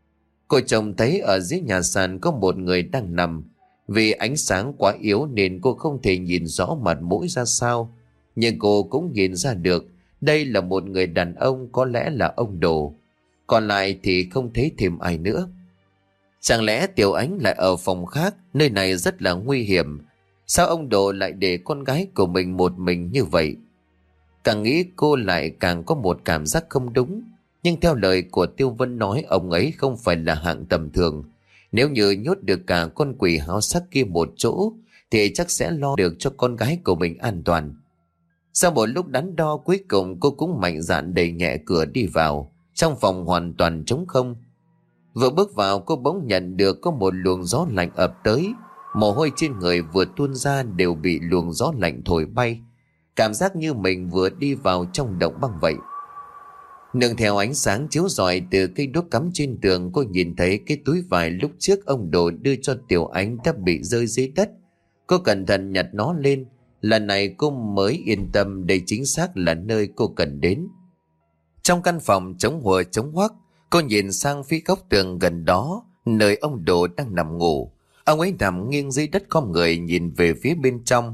Cô trông thấy ở dưới nhà sàn có một người đang nằm. Vì ánh sáng quá yếu nên cô không thể nhìn rõ mặt mũi ra sao. Nhưng cô cũng nhìn ra được đây là một người đàn ông, có lẽ là ông Đồ. Còn lại thì không thấy thêm ai nữa. Chẳng lẽ Tiểu Ánh lại ở phòng khác? Nơi này rất là nguy hiểm. Sao ông Đồ lại để con gái của mình một mình như vậy? Càng nghĩ cô lại càng có một cảm giác không đúng. Nhưng theo lời của Tiêu Vân nói, ông ấy không phải là hạng tầm thường. Nếu như nhốt được cả con quỷ háo sắc kia một chỗ thì chắc sẽ lo được cho con gái của mình an toàn. Sau một lúc đắn đo, cuối cùng cô cũng mạnh dạn đẩy nhẹ cửa đi vào. Trong phòng hoàn toàn trống không. Vừa bước vào, cô bỗng nhận được có một luồng gió lạnh ập tới. Mồ hôi trên người vừa tuôn ra đều bị luồng gió lạnh thổi bay. Cảm giác như mình vừa đi vào trong động băng vậy. Nương theo ánh sáng chiếu rọi từ cây đuốc cắm trên tường, cô nhìn thấy cái túi vải lúc trước ông Đồ đưa cho Tiểu Ánh đã bị rơi dưới đất. Cô cẩn thận nhặt nó lên. Lần này cô mới yên tâm đây chính xác là nơi cô cần đến. Trong căn phòng trống hùa trống hoắc, cô nhìn sang phía góc tường gần đó, nơi ông Đồ đang nằm ngủ. Ông ấy nằm nghiêng dưới đất khom người nhìn về phía bên trong.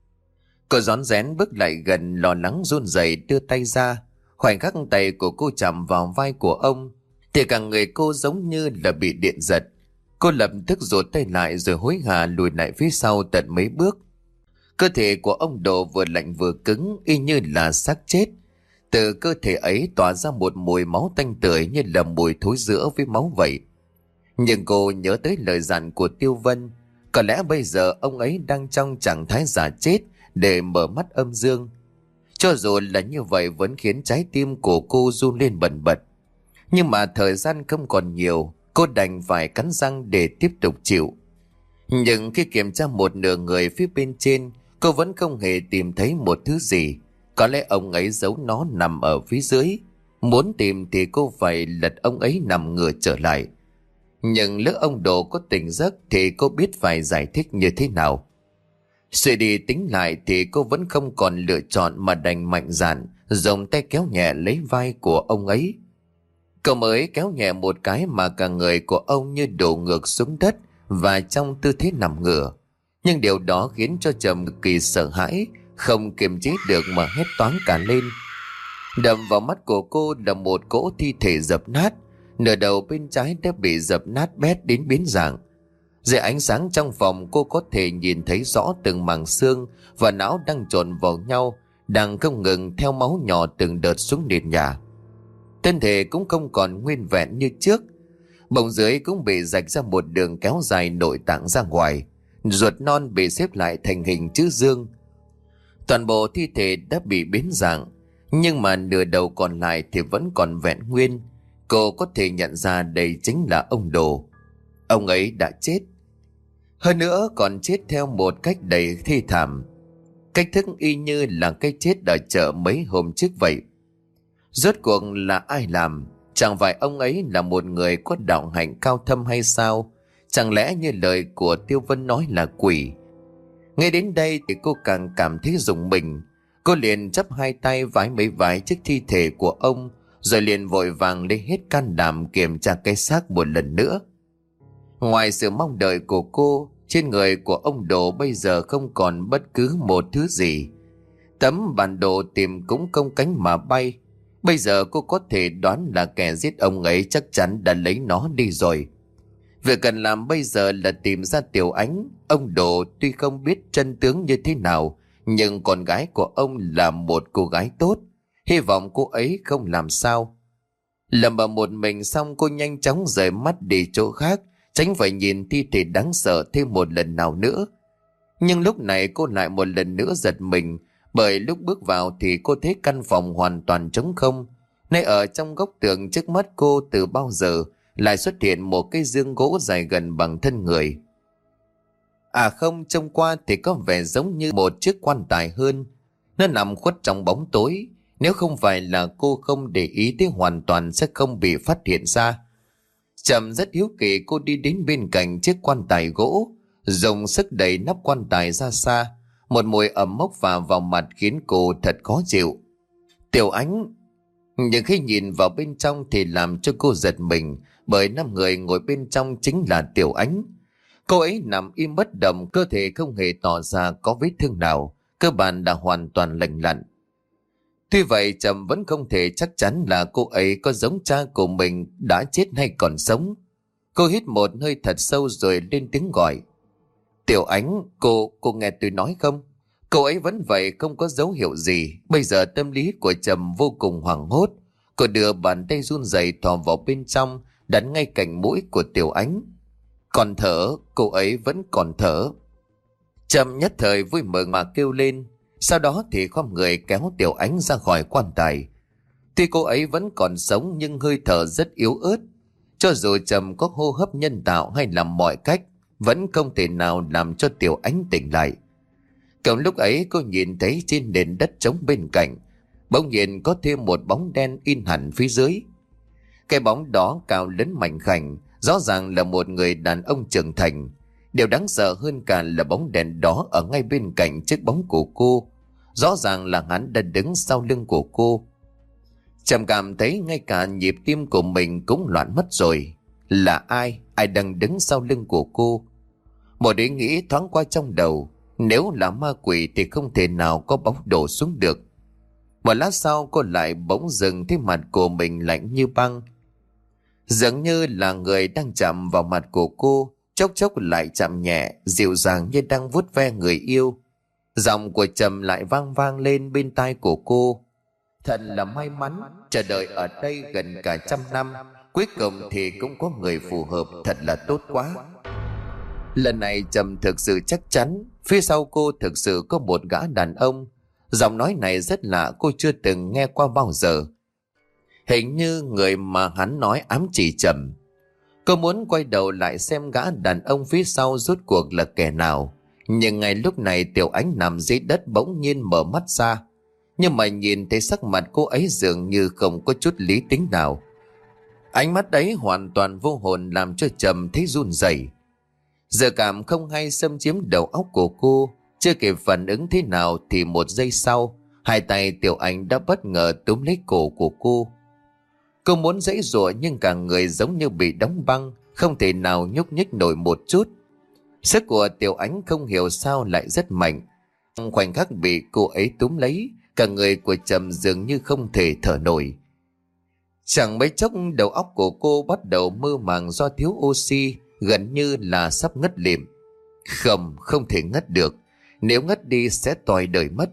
Cô rón rén bước lại gần, lo lắng run rẩy đưa tay ra. Khoảnh khắc tay của cô chạm vào vai của ông thì cả người cô giống như là bị điện giật. Cô lập tức rụt tay lại rồi hối hả lùi lại phía sau tận mấy bước. Cơ thể của ông Đồ vừa lạnh vừa cứng, y như là xác chết. Từ cơ thể ấy tỏa ra một mùi máu tanh tưởi như là mùi thối rữa với máu vậy. Nhưng cô nhớ tới lời dặn của Tiêu Vân. Có lẽ bây giờ ông ấy đang trong trạng thái giả chết để mở mắt âm dương. Cho dù là như vậy vẫn khiến trái tim của cô run lên bần bật. Nhưng mà thời gian không còn nhiều, cô đành phải cắn răng để tiếp tục chịu. Nhưng khi kiểm tra một nửa người phía bên trên, cô vẫn không hề tìm thấy một thứ gì. Có lẽ ông ấy giấu nó nằm ở phía dưới. Muốn tìm thì cô phải lật ông ấy nằm ngửa trở lại. Nhưng lỡ ông Đồ có tỉnh giấc thì cô biết phải giải thích như thế nào. Suy đi tính lại thì cô vẫn không còn lựa chọn mà đành mạnh dạn dùng tay kéo nhẹ lấy vai của ông ấy. Cậu mới kéo nhẹ một cái mà cả người của ông như đổ ngược xuống đất và trong tư thế nằm ngửa. Nhưng điều đó khiến cho Trầm cực kỳ sợ hãi, không kiềm chế được mà hét toáng cả lên. Đập vào mắt của cô là một cỗ thi thể dập nát, nửa đầu bên trái đã bị dập nát bét đến biến dạng. Dưới ánh sáng trong phòng, cô có thể nhìn thấy rõ từng mảng xương và não đang trộn vào nhau, đang không ngừng theo máu nhỏ từng đợt xuống nền nhà. Thân thể cũng không còn nguyên vẹn như trước, bụng dưới cũng bị rạch ra một đường kéo dài nội tạng ra ngoài, ruột non bị xếp lại thành hình chữ dương. Toàn bộ thi thể đã bị biến dạng, nhưng mà nửa đầu còn lại thì vẫn còn vẹn nguyên. Cô có thể nhận ra đây chính là ông Đồ. Ông ấy đã chết. Hơn nữa còn chết theo một cách đầy thê thảm. Cách thức y như là cái chết ở chợ mấy hôm trước vậy. Rốt cuộc là ai làm? Chẳng phải ông ấy là một người có đạo hạnh cao thâm hay sao? Chẳng lẽ như lời của Tiêu Vân nói là quỷ? Nghe đến đây thì cô càng cảm thấy rùng mình. Cô liền chắp hai tay vái mấy vái trước thi thể của ông, rồi liền vội vàng lấy hết can đảm kiểm tra cái xác một lần nữa. Ngoài sự mong đợi của cô, trên người của ông Đồ bây giờ không còn bất cứ một thứ gì. Tấm bản đồ tìm cũng không cánh mà bay. Bây giờ cô có thể đoán là kẻ giết ông ấy chắc chắn đã lấy nó đi rồi. Việc cần làm bây giờ là tìm ra Tiểu Ánh. Ông Đồ tuy không biết chân tướng như thế nào, nhưng con gái của ông là một cô gái tốt. Hy vọng cô ấy không làm sao. Lầm bầm một mình xong, cô nhanh chóng rời mắt đi chỗ khác, tránh phải nhìn thi thể đáng sợ thêm một lần nào nữa. Nhưng lúc này cô lại một lần nữa giật mình, bởi lúc bước vào thì cô thấy căn phòng hoàn toàn trống không. Nơi ở trong góc tường trước mắt cô từ bao giờ lại xuất hiện một cái giường gỗ dài gần bằng thân người. À không, trông qua thì có vẻ giống như một chiếc quan tài hơn. Nó nằm khuất trong bóng tối. Nếu không phải là cô không để ý thì hoàn toàn sẽ không bị phát hiện ra. Trầm rất hiếu kỳ, cô đi đến bên cạnh chiếc quan tài gỗ, dùng sức đẩy nắp quan tài ra xa. Một mùi ẩm mốc phả vào mặt khiến cô thật khó chịu. Tiểu Ánh. Nhưng khi nhìn vào bên trong thì làm cho cô giật mình, bởi năm người ngồi bên trong chính là Tiểu Ánh. Cô ấy nằm im bất động, cơ thể không hề tỏ ra có vết thương nào, cơ bản đã hoàn toàn lành lặn. Tuy vậy Trầm vẫn không thể chắc chắn là cô ấy có giống cha của mình đã chết hay còn sống. Cô hít một hơi thật sâu rồi lên tiếng gọi. Tiểu Ánh, cô, cô nghe tôi nói không? Cô ấy vẫn vậy, không có dấu hiệu gì. Bây giờ tâm lý của Trầm vô cùng hoảng hốt. Cô đưa bàn tay run rẩy thò vào bên trong, đặt ngay cạnh mũi của Tiểu Ánh. Còn thở, cô ấy vẫn còn thở. Trầm nhất thời vui mừng mà kêu lên. Sau đó thì khom người kéo Tiểu Ánh ra khỏi quan tài. Tuy cô ấy vẫn còn sống nhưng hơi thở rất yếu ớt. Cho dù Trầm có hô hấp nhân tạo hay làm mọi cách, vẫn không thể nào làm cho Tiểu Ánh tỉnh lại. Cộng lúc ấy cô nhìn thấy trên nền đất trống bên cạnh, bỗng nhiên có thêm một bóng đen in hẳn phía dưới. Cái bóng đó cao lớn mảnh khảnh, rõ ràng là một người đàn ông trưởng thành. Điều đáng sợ hơn cả là bóng đèn đó ở ngay bên cạnh chiếc bóng của cô. Rõ ràng là hắn đã đứng sau lưng của cô. Trầm cảm thấy ngay cả nhịp tim của mình cũng loạn mất rồi. Là ai? Ai đang đứng sau lưng của cô? Một ý nghĩ thoáng qua trong đầu. Nếu là ma quỷ thì không thể nào có bóng đổ xuống được. Một lát sau cô lại bỗng dừng thấy mặt của mình lạnh như băng. Dường như là người đang chạm vào mặt của cô, chốc chốc lại chạm nhẹ, dịu dàng như đang vuốt ve người yêu. Giọng của Trầm lại vang vang lên bên tai của cô. Thật là may mắn, chờ đợi ở đây gần cả trăm năm, cuối cùng thì cũng có người phù hợp, thật là tốt quá. Lần này Trầm thực sự chắc chắn, phía sau cô thực sự có một gã đàn ông. Giọng nói này rất lạ, cô chưa từng nghe qua bao giờ. Hình như người mà hắn nói ám chỉ Trầm. Cô muốn quay đầu lại xem gã đàn ông phía sau rốt cuộc là kẻ nào. Nhưng ngay lúc này Tiểu Ánh nằm dưới đất bỗng nhiên mở mắt ra. Nhưng mà nhìn thấy sắc mặt cô ấy dường như không có chút lý tính nào. Ánh mắt ấy hoàn toàn vô hồn làm cho Trầm thấy run rẩy. Giờ cảm không hay xâm chiếm đầu óc của cô. Chưa kịp phản ứng thế nào thì một giây sau, hai tay Tiểu Ánh đã bất ngờ túm lấy cổ của cô. Cô muốn giãy giụa nhưng cả người giống như bị đóng băng, không thể nào nhúc nhích nổi một chút. Sức của Tiểu Ánh không hiểu sao lại rất mạnh. Trong khoảnh khắc bị cô ấy túm lấy, cả người của Trầm dường như không thể thở nổi. Chẳng mấy chốc đầu óc của cô bắt đầu mơ màng do thiếu oxy, gần như là sắp ngất lịm. Không, không thể ngất được. Nếu ngất đi sẽ tòi đời mất.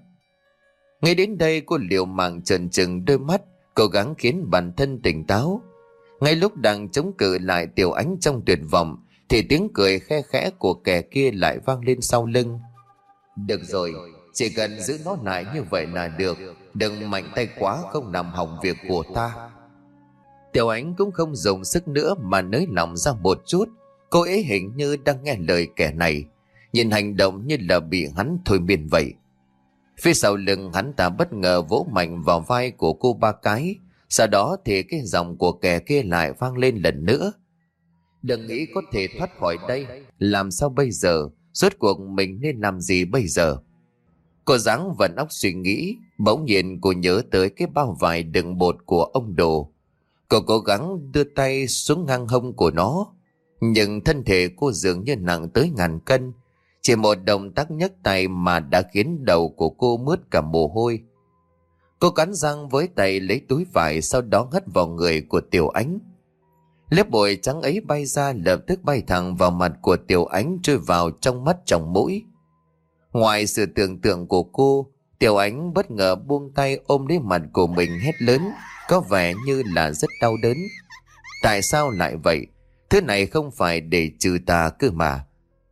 Ngay đến đây cô liều mạng trần trừng đôi mắt, cố gắng khiến bản thân tỉnh táo. Ngay lúc đang chống cự lại Tiểu Ánh trong tuyệt vọng, thì tiếng cười khe khẽ của kẻ kia lại vang lên sau lưng. Được rồi, chỉ cần giữ nó lại như vậy là được. Đừng mạnh tay quá không làm hỏng việc của ta. Tiểu Ánh cũng không dùng sức nữa mà nới lỏng ra một chút. Cô ấy hình như đang nghe lời kẻ này, nhìn hành động như là bị hắn thôi miên vậy. Phía sau lưng hắn ta bất ngờ vỗ mạnh vào vai của cô ba cái. Sau đó thì cái giọng của kẻ kia lại vang lên lần nữa. Đừng nghĩ có thể thoát khỏi đây. Làm sao bây giờ? Rốt cuộc mình nên làm gì bây giờ? Cô giáng vận óc suy nghĩ. Bỗng nhiên cô nhớ tới cái bao vải đựng bột của ông Đồ. Cô cố gắng đưa tay xuống ngang hông của nó, nhưng thân thể cô dường như nặng tới ngàn cân. Chỉ một động tác nhấc tay mà đã khiến đầu của cô mướt cả mồ hôi. Cô cắn răng với tay lấy túi vải, sau đó hất vào người của Tiểu Ánh. Lớp bụi trắng ấy bay ra, lập tức bay thẳng vào mặt của Tiểu Ánh, trôi vào trong mắt trong mũi. Ngoài sự tưởng tượng của cô, Tiểu Ánh bất ngờ buông tay ôm lấy mặt của mình hét lớn, có vẻ như là rất đau đớn. Tại sao lại vậy? Thứ này không phải để trừ tà cơ mà.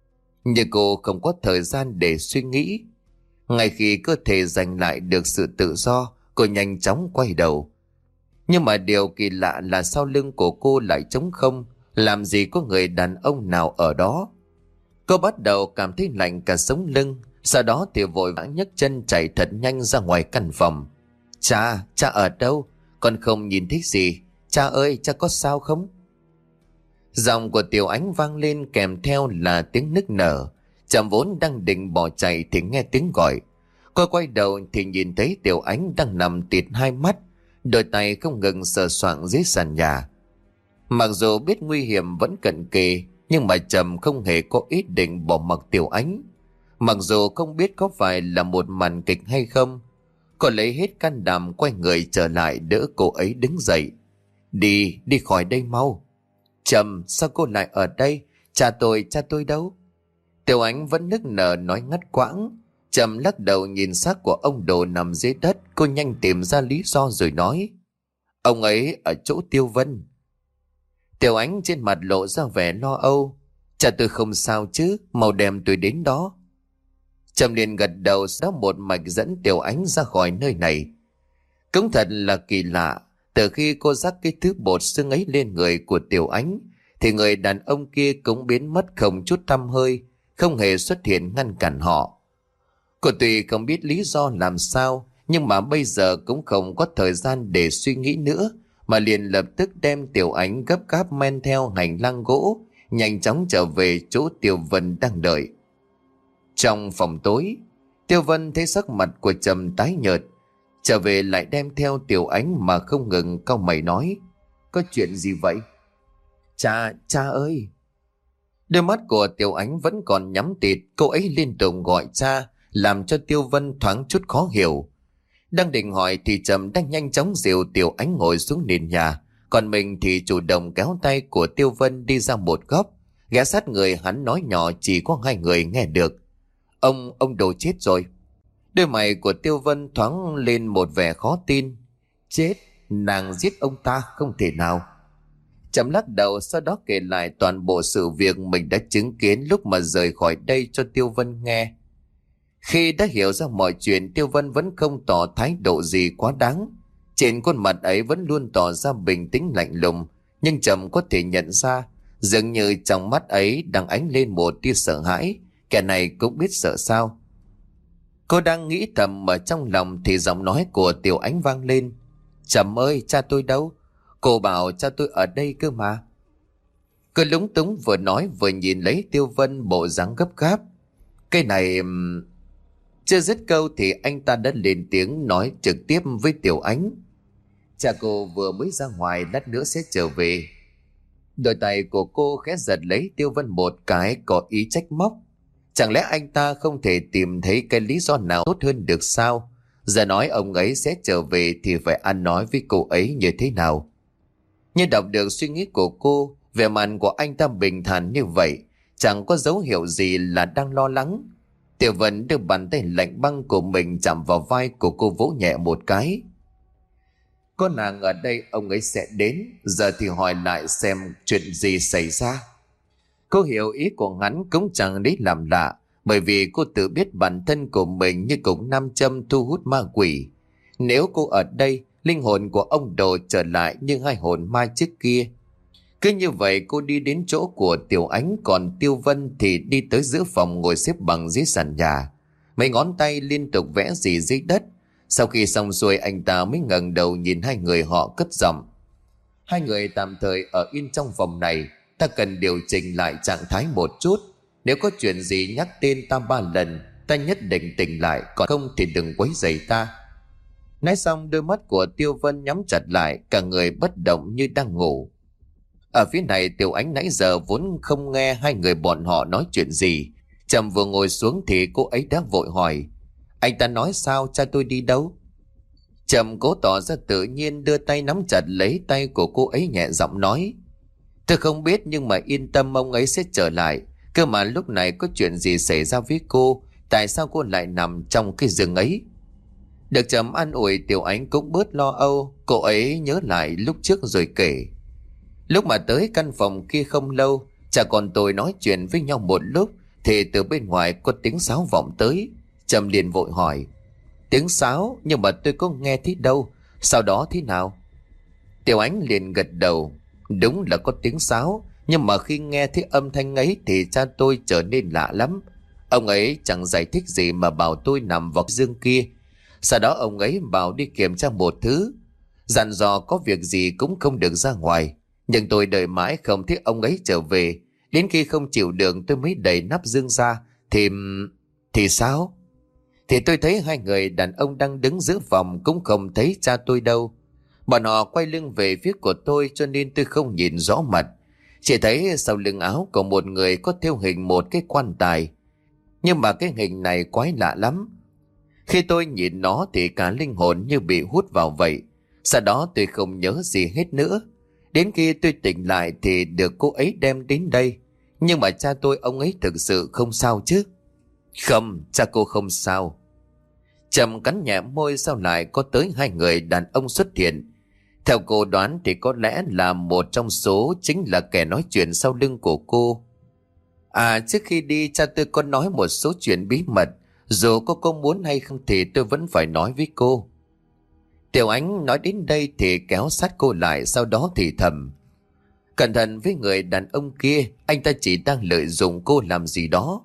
Nhưng cô không có thời gian để suy nghĩ. Ngay khi cơ thể giành lại được sự tự do, cô nhanh chóng quay đầu. Nhưng mà điều kỳ lạ là sau lưng của cô lại trống không, làm gì có người đàn ông nào ở đó. Cô bắt đầu cảm thấy lạnh cả sống lưng, sau đó thì vội vã nhấc chân chạy thật nhanh ra ngoài căn phòng. Cha, cha ở đâu? Con không nhìn thấy gì. Cha ơi, cha có sao không? Giọng của Tiểu Ánh vang lên kèm theo là tiếng nức nở. Trầm vốn đang định bỏ chạy thì nghe tiếng gọi. Cô quay đầu thì nhìn thấy Tiểu Ánh đang nằm tịt hai mắt, đôi tay không ngừng sờ soạng dưới sàn nhà. Mặc dù biết nguy hiểm vẫn cận kề, nhưng mà Trầm không hề có ý định bỏ mặc Tiểu Ánh. Mặc dù không biết có phải là một màn kịch hay không, cô lấy hết can đảm quay người trở lại đỡ cô ấy đứng dậy. Đi, đi khỏi đây mau. Trầm, sao cô lại ở đây? Cha tôi, cha tôi đâu? Tiểu Ánh vẫn nức nở nói ngắt quãng. Trầm lắc đầu nhìn xác của ông Đồ nằm dưới đất. Cô nhanh tìm ra lý do rồi nói, ông ấy ở chỗ Tiêu Vân. Tiểu Ánh trên mặt lộ ra vẻ lo âu. Cha tôi không sao chứ, mau đem tôi đến đó. Trầm liền gật đầu, sau một mạch dẫn Tiểu Ánh ra khỏi nơi này. Cũng thật là kỳ lạ, từ khi cô rắc cái thứ bột xương ấy lên người của Tiểu Ánh thì người đàn ông kia cũng biến mất không chút tăm hơi, không hề xuất hiện ngăn cản họ. Cô tuy không biết lý do làm sao, nhưng mà bây giờ cũng không có thời gian để suy nghĩ nữa, mà liền lập tức đem Tiểu Ánh gấp gáp men theo hành lang gỗ, nhanh chóng trở về chỗ Tiêu Vân đang đợi. Trong phòng tối, Tiêu Vân thấy sắc mặt của Trầm tái nhợt, trở về lại đem theo Tiểu Ánh mà không ngừng cau mày nói, có chuyện gì vậy? Cha, cha ơi! Đôi mắt của Tiểu Ánh vẫn còn nhắm tịt, cô ấy liên tục gọi cha, làm cho Tiêu Vân thoáng chút khó hiểu. Đang định hỏi thì Trầm đang nhanh chóng dìu Tiểu Ánh ngồi xuống nền nhà, còn mình thì chủ động kéo tay của Tiêu Vân đi ra một góc, ghé sát người hắn nói nhỏ chỉ có hai người nghe được. Ông, ông Đồ chết rồi. Đôi mày của Tiêu Vân thoáng lên một vẻ khó tin. Chết? Nàng giết ông ta? Không thể nào. Trầm lắc đầu, sau đó kể lại toàn bộ sự việc mình đã chứng kiến lúc mà rời khỏi đây cho Tiêu Vân nghe. Khi đã hiểu ra mọi chuyện, Tiêu Vân vẫn không tỏ thái độ gì quá đáng. Trên khuôn mặt ấy vẫn luôn tỏ ra bình tĩnh lạnh lùng, nhưng Trầm có thể nhận ra dường như trong mắt ấy đang ánh lên một tia sợ hãi. Kẻ này cũng biết sợ sao. Cô đang nghĩ thầm ở trong lòng thì giọng nói của Tiểu Ánh vang lên. Trầm ơi, cha tôi đâu? Cô bảo cha tôi ở đây cơ mà. Cô lúng túng vừa nói vừa nhìn lấy Tiêu Vân bộ dáng gấp gáp. Cái này... Chưa dứt câu thì anh ta đã lên tiếng nói trực tiếp với Tiểu Ánh. Cha cô vừa mới ra ngoài, lát nữa sẽ trở về. Đôi tay của cô khẽ giật lấy Tiêu Vân một cái, có ý trách móc. Chẳng lẽ anh ta không thể tìm thấy cái lý do nào tốt hơn được sao? Giờ nói ông ấy sẽ trở về thì phải ăn nói với cô ấy như thế nào? Như đọc được suy nghĩ của cô, vẻ mặt của anh ta bình thản như vậy, chẳng có dấu hiệu gì là đang lo lắng. Tiểu Vân đưa bàn tay lạnh băng của mình chạm vào vai của cô, vỗ nhẹ một cái. Có nàng ở đây ông ấy sẽ đến, giờ thì hỏi lại xem chuyện gì xảy ra. Cô hiểu ý của hắn cũng chẳng lấy làm lạ, bởi vì cô tự biết bản thân của mình như cục nam châm thu hút ma quỷ. Nếu cô ở đây, linh hồn của ông Đồ trở lại như hai hồn ma trước kia. Cứ như vậy cô đi đến chỗ của Tiểu Ánh, còn Tiêu Vân thì đi tới giữa phòng ngồi xếp bằng dưới sàn nhà. Mấy ngón tay liên tục vẽ gì dưới đất. Sau khi xong xuôi anh ta mới ngẩng đầu nhìn hai người họ cất giọng. Hai người tạm thời ở yên trong phòng này, ta cần điều chỉnh lại trạng thái một chút. Nếu có chuyện gì nhắc tên ta ba lần, ta nhất định tỉnh lại, còn không thì đừng quấy rầy ta. Nói xong đôi mắt của Tiêu Vân nhắm chặt lại, cả người bất động như đang ngủ. Ở phía này Tiểu Ánh nãy giờ vốn không nghe hai người bọn họ nói chuyện gì. Trầm vừa ngồi xuống thì cô ấy đã vội hỏi. Anh ta nói sao, cha tôi đi đâu? Trầm cố tỏ ra tự nhiên, đưa tay nắm chặt lấy tay của cô ấy, nhẹ giọng nói. Tôi không biết, nhưng mà yên tâm, ông ấy sẽ trở lại. Cơ mà lúc này có chuyện gì xảy ra với cô? Tại sao cô lại nằm trong cái giường ấy? Được Trầm an ủi, Tiểu Ánh cũng bớt lo âu. Cô ấy nhớ lại lúc trước rồi kể. Lúc mà tới căn phòng kia không lâu, cha con tôi nói chuyện với nhau một lúc thì từ bên ngoài có tiếng sáo vọng tới. Trầm liền vội hỏi. Tiếng sáo? Nhưng mà tôi có nghe thấy đâu. Sau đó thế nào? Tiểu Ánh liền gật đầu. Đúng là có tiếng sáo, nhưng mà khi nghe thấy âm thanh ấy thì cha tôi trở nên lạ lắm. Ông ấy chẳng giải thích gì mà bảo tôi nằm vào giường kia. Sau đó ông ấy bảo đi kiểm tra một thứ, dặn dò có việc gì cũng không được ra ngoài. Nhưng tôi đợi mãi không thấy ông ấy trở về. Đến khi không chịu được tôi mới đẩy nắp giường ra. Thì... thì sao? Thì tôi thấy hai người đàn ông đang đứng giữa phòng, cũng không thấy cha tôi đâu. Bọn họ quay lưng về phía của tôi cho nên tôi không nhìn rõ mặt. Chỉ thấy sau lưng áo của một người có thêu hình một cái quan tài. Nhưng mà cái hình này quái lạ lắm. Khi tôi nhìn nó thì cả linh hồn như bị hút vào vậy. Sau đó tôi không nhớ gì hết nữa. Đến khi tôi tỉnh lại thì được cô ấy đem đến đây. Nhưng mà cha tôi, ông ấy thực sự không sao chứ? Không, cha cô không sao. Trầm cắn nhẹ môi, sao lại có tới hai người đàn ông xuất hiện. Theo cô đoán thì có lẽ là một trong số chính là kẻ nói chuyện sau lưng của cô. À, trước khi đi cha tôi có nói một số chuyện bí mật. Dù cô có muốn hay không thì tôi vẫn phải nói với cô. Tiểu Ánh nói đến đây thì kéo sát cô lại, sau đó thì thầm. Cẩn thận với người đàn ông kia, anh ta chỉ đang lợi dụng cô làm gì đó.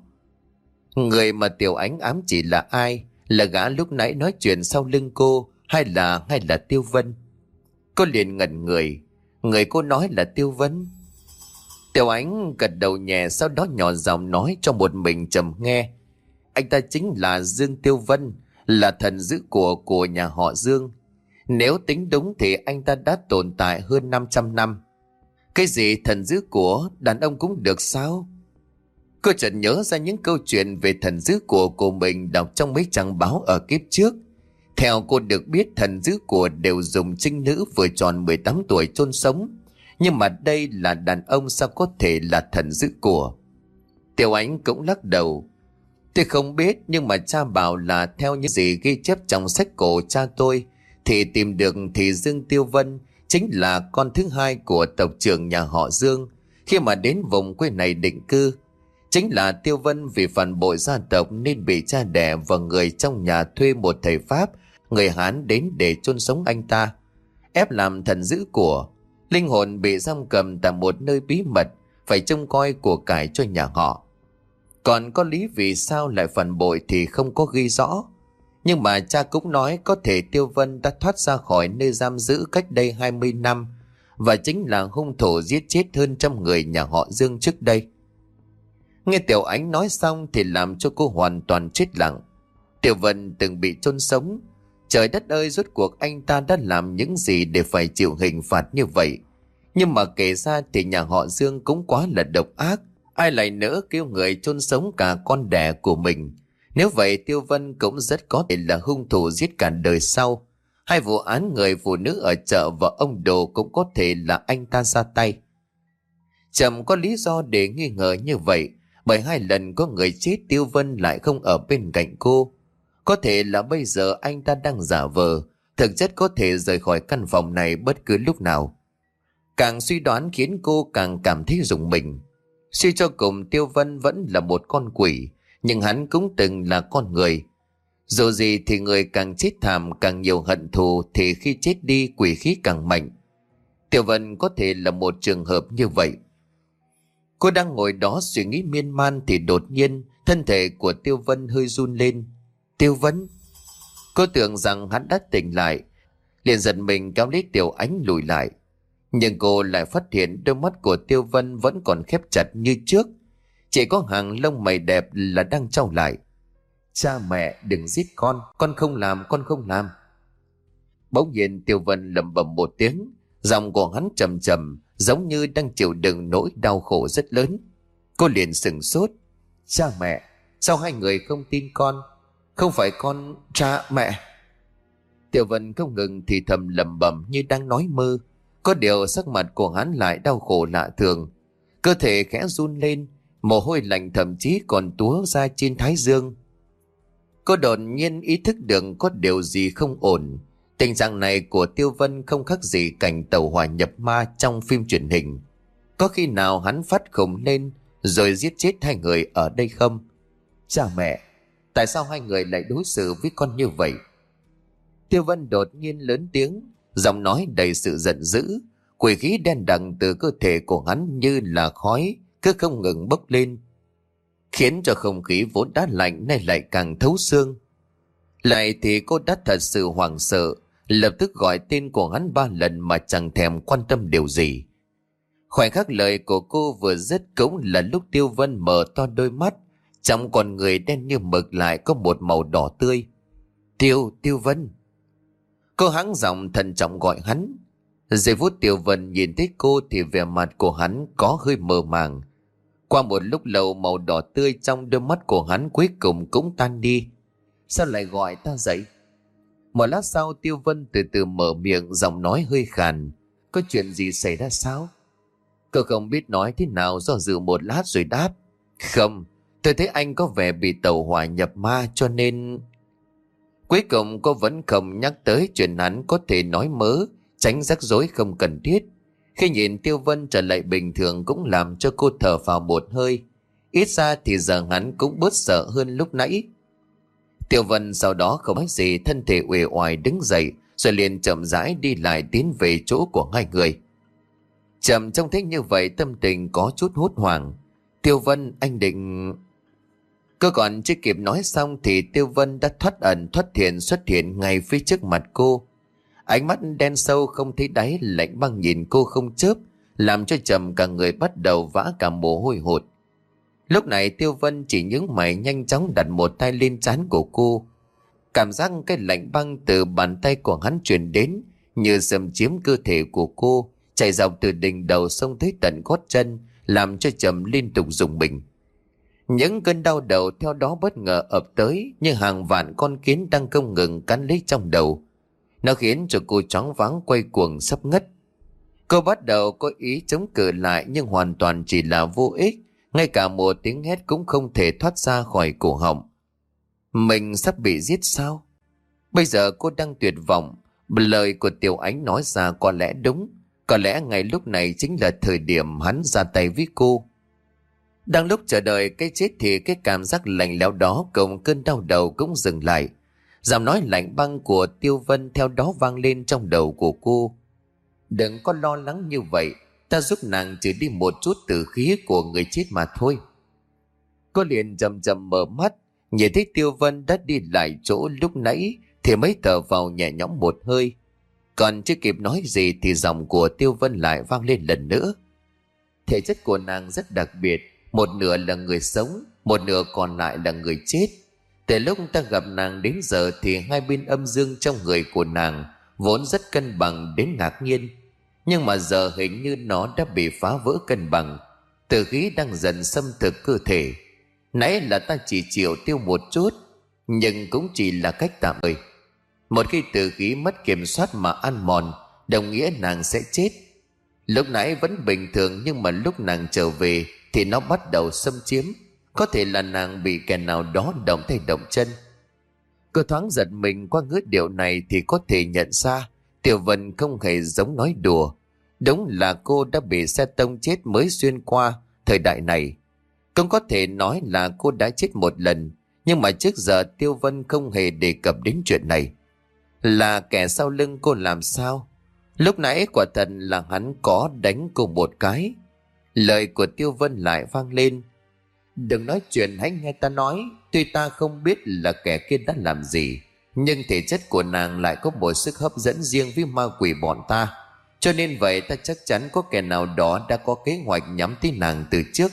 Người mà Tiểu Ánh ám chỉ là ai? Là gã lúc nãy nói chuyện sau lưng cô, hay là hay là Tiêu Vân? Cô liền ngẩn người. Người cô nói là Tiêu Vân. Tiểu Ánh gật đầu nhẹ, sau đó nhỏ giọng nói cho một mình Trầm nghe. Anh ta chính là Dương Tiêu Vân, là thần giữ của của nhà họ Dương. Nếu tính đúng thì anh ta đã tồn tại hơn năm trăm năm. Cái gì thần giữ của, đàn ông cũng được sao? Cô chợt nhớ ra những câu chuyện về thần giữ của của mình đọc trong mấy trang báo ở kiếp trước. Theo cô được biết, thần giữ của đều dùng trinh nữ vừa tròn mười tám tuổi chôn sống. Nhưng mà đây là đàn ông, sao có thể là thần giữ của? Tiểu Ánh cũng lắc đầu. Tôi không biết, nhưng mà cha bảo là theo những gì ghi chép trong sách cổ cha tôi thì tìm được thì Dương Tiêu Vân chính là con thứ hai của tộc trưởng nhà họ Dương khi mà đến vùng quê này định cư. Chính là Tiêu Vân vì phản bội gia tộc nên bị cha đẻ và người trong nhà thuê một thầy Pháp, người Hán đến để chôn sống anh ta, ép làm thần giữ của. Linh hồn bị giam cầm tại một nơi bí mật, phải trông coi của cải cho nhà họ. Còn có lý vì sao lại phản bội thì không có ghi rõ. Nhưng mà cha cũng nói có thể Tiêu Vân đã thoát ra khỏi nơi giam giữ cách đây hai mươi năm và chính là hung thủ giết chết hơn trăm người nhà họ Dương trước đây. Nghe Tiểu Ánh nói xong thì làm cho cô hoàn toàn chết lặng. Tiêu Vân từng bị chôn sống. Trời đất ơi, rốt cuộc anh ta đã làm những gì để phải chịu hình phạt như vậy? Nhưng mà kể ra thì nhà họ Dương cũng quá là độc ác. Ai lại nỡ kêu người chôn sống cả con đẻ của mình? Nếu vậy Tiêu Vân cũng rất có thể là hung thủ giết cả đời sau. Hai vụ án người phụ nữ ở chợ và ông Đồ cũng có thể là anh ta ra tay. Trầm có lý do để nghi ngờ như vậy, bởi hai lần có người chết Tiêu Vân lại không ở bên cạnh cô. Có thể là bây giờ anh ta đang giả vờ, thực chất có thể rời khỏi căn phòng này bất cứ lúc nào. Càng suy đoán khiến cô càng cảm thấy rùng mình. Suy cho cùng Tiêu Vân vẫn là một con quỷ, nhưng hắn cũng từng là con người. Dù gì thì người càng chết thảm, càng nhiều hận thù, thì khi chết đi quỷ khí càng mạnh. Tiêu Vân có thể là một trường hợp như vậy. Cô đang ngồi đó suy nghĩ miên man thì đột nhiên thân thể của Tiêu Vân hơi run lên. Tiêu Vân! Cô tưởng rằng hắn đã tỉnh lại, liền giật mình kéo lấy Tiểu Ánh lùi lại. Nhưng cô lại phát hiện đôi mắt của Tiêu Vân vẫn còn khép chặt như trước, chỉ có hàng lông mày đẹp là đang trao lại. Cha mẹ đừng giết con, con không làm, con không làm. Bỗng nhiên Tiêu Vân lẩm bẩm một tiếng, giọng của hắn trầm trầm, giống như đang chịu đựng nỗi đau khổ rất lớn. Cô liền sửng sốt. Cha mẹ, sao hai người không tin con? Không phải con, cha mẹ. Tiêu Vân không ngừng thì thầm lẩm bẩm như đang nói mơ. Có điều sắc mặt của hắn lại đau khổ lạ thường, cơ thể khẽ run lên, mồ hôi lạnh thậm chí còn túa ra trên thái dương. Cô đột nhiên ý thức được có điều gì không ổn. Tình trạng này của Tiêu Vân không khác gì cảnh tàu hỏa nhập ma trong phim truyền hình. Có khi nào hắn phát khùng lên rồi giết chết hai người ở đây không? Cha mẹ, tại sao hai người lại đối xử với con như vậy? Tiêu Vân đột nhiên lớn tiếng, giọng nói đầy sự giận dữ. Quỷ khí đen đằng từ cơ thể của hắn như là khói cứ không ngừng bốc lên, khiến cho không khí vốn đã lạnh nay lại càng thấu xương. Lại thì cô đã thật sự hoảng sợ, lập tức gọi tên của hắn ba lần mà chẳng thèm quan tâm điều gì. Khoảnh khắc lời của cô vừa dứt cũng là lúc Tiêu Vân mở to đôi mắt, trong con người đen như mực lại có một màu đỏ tươi. Tiêu, Tiêu Vân. Cô hắng giọng thận trọng gọi hắn. Giây phút Tiêu Vân nhìn thấy cô thì vẻ mặt của hắn có hơi mờ màng. Qua một lúc lâu màu đỏ tươi trong đôi mắt của hắn cuối cùng cũng tan đi. Sao lại gọi ta dậy? Một lát sau Tiêu Vân từ từ mở miệng, giọng nói hơi khàn. Có chuyện gì xảy ra sao? Cô không biết nói thế nào, do dự một lát rồi đáp. Không, tôi thấy anh có vẻ bị tẩu hỏa nhập ma cho nên... Cuối cùng cô vẫn không nhắc tới chuyện hắn có thể nói mớ, tránh rắc rối không cần thiết. Khi nhìn Tiêu Vân trở lại bình thường cũng làm cho cô thở phào một hơi. Ít ra thì giờ hắn cũng bớt sợ hơn lúc nãy. Tiêu Vân sau đó không nói gì, thân thể uể oải đứng dậy, rồi liền chậm rãi đi lại tiến về chỗ của hai người. Chậm trông thấy như vậy tâm tình có chút hốt hoảng. Tiêu Vân, anh định... Cô còn chưa kịp nói xong thì Tiêu Vân đã thoát ẩn thoát hiện xuất hiện ngay phía trước mặt cô. Ánh mắt đen sâu không thấy đáy, lạnh băng nhìn cô không chớp, làm cho Trầm cả người bắt đầu vã cả mồ hôi hột. Lúc này Tiêu Vân chỉ nhướng mày nhanh chóng đặt một tay lên trán của cô. Cảm giác cái lạnh băng từ bàn tay của hắn truyền đến như xâm chiếm cơ thể của cô, chạy dọc từ đỉnh đầu xông tới tận gót chân, làm cho Trầm liên tục rùng mình. Những cơn đau đầu theo đó bất ngờ ập tới như hàng vạn con kiến đang không ngừng cắn lấy trong đầu. Nó khiến cho cô choáng váng quay cuồng sắp ngất. Cô bắt đầu có ý chống cự lại nhưng hoàn toàn chỉ là vô ích. Ngay cả một tiếng hét cũng không thể thoát ra khỏi cổ họng. Mình sắp bị giết sao? Bây giờ cô đang tuyệt vọng. Lời của Tiểu Ánh nói ra có lẽ đúng. Có lẽ ngay lúc này chính là thời điểm hắn ra tay với cô. Đang lúc chờ đợi cái chết thì cái cảm giác lạnh lẽo đó cùng cơn đau đầu cũng dừng lại. Giọng nói lạnh băng của Tiêu Vân theo đó vang lên trong đầu của cô. Đừng có lo lắng như vậy, ta giúp nàng trừ đi một chút tử khí của người chết mà thôi. Cô liền chậm chậm mở mắt, nhìn thấy Tiêu Vân đã đi lại chỗ lúc nãy thì mới thở vào nhẹ nhõm một hơi. Còn chưa kịp nói gì thì giọng của Tiêu Vân lại vang lên lần nữa. Thể chất của nàng rất đặc biệt, một nửa là người sống, một nửa còn lại là người chết. Từ lúc ta gặp nàng đến giờ thì hai bên âm dương trong người của nàng vốn rất cân bằng đến ngạc nhiên. Nhưng mà giờ hình như nó đã bị phá vỡ cân bằng. Tử khí đang dần xâm thực cơ thể. Nãy là ta chỉ chịu tiêu một chút, nhưng cũng chỉ là cách tạm thời. Một khi tử khí mất kiểm soát mà ăn mòn, đồng nghĩa nàng sẽ chết. Lúc nãy vẫn bình thường, nhưng mà lúc nàng trở về thì nó bắt đầu xâm chiếm. Có thể là nàng bị kẻ nào đó động tay động chân. Cô thoáng giật mình qua ngữ điệu này thì có thể nhận ra Tiểu Vân không hề giống nói đùa. Đúng là cô đã bị xe tông chết mới xuyên qua thời đại này. Cũng có thể nói là cô đã chết một lần, nhưng mà trước giờ Tiêu Vân không hề đề cập đến chuyện này. Là kẻ sau lưng cô làm sao? Lúc nãy quả thật là hắn có đánh cô một cái. Lời của Tiêu Vân lại vang lên. Đừng nói chuyện, hãy nghe ta nói. Tuy ta không biết là kẻ kia đã làm gì, nhưng thể chất của nàng lại có một sức hấp dẫn riêng với ma quỷ bọn ta. Cho nên vậy ta chắc chắn có kẻ nào đó đã có kế hoạch nhắm tới nàng từ trước.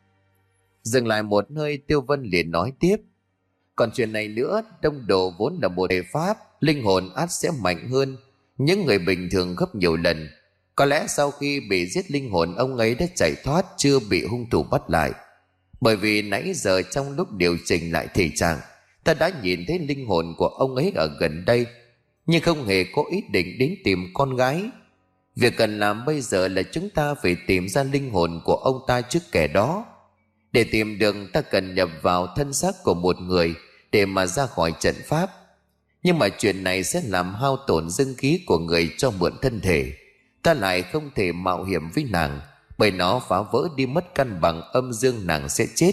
Dừng lại một hơi, Tiêu Vân liền nói tiếp. Còn chuyện này nữa, đông đồ vốn là một thể pháp, linh hồn ắt sẽ mạnh hơn những người bình thường gấp nhiều lần. Có lẽ sau khi bị giết, linh hồn ông ấy đã chạy thoát, chưa bị hung thủ bắt lại. Bởi vì nãy giờ trong lúc điều chỉnh lại thể trạng, ta đã nhìn thấy linh hồn của ông ấy ở gần đây, nhưng không hề có ý định đến tìm con gái. Việc cần làm bây giờ là chúng ta phải tìm ra linh hồn của ông ta trước kẻ đó. Để tìm được, ta cần nhập vào thân xác của một người để mà ra khỏi trận pháp. Nhưng mà chuyện này sẽ làm hao tổn dương khí của người cho mượn thân thể. Ta lại không thể mạo hiểm với nàng, bởi nó phá vỡ đi mất cân bằng âm dương, nàng sẽ chết.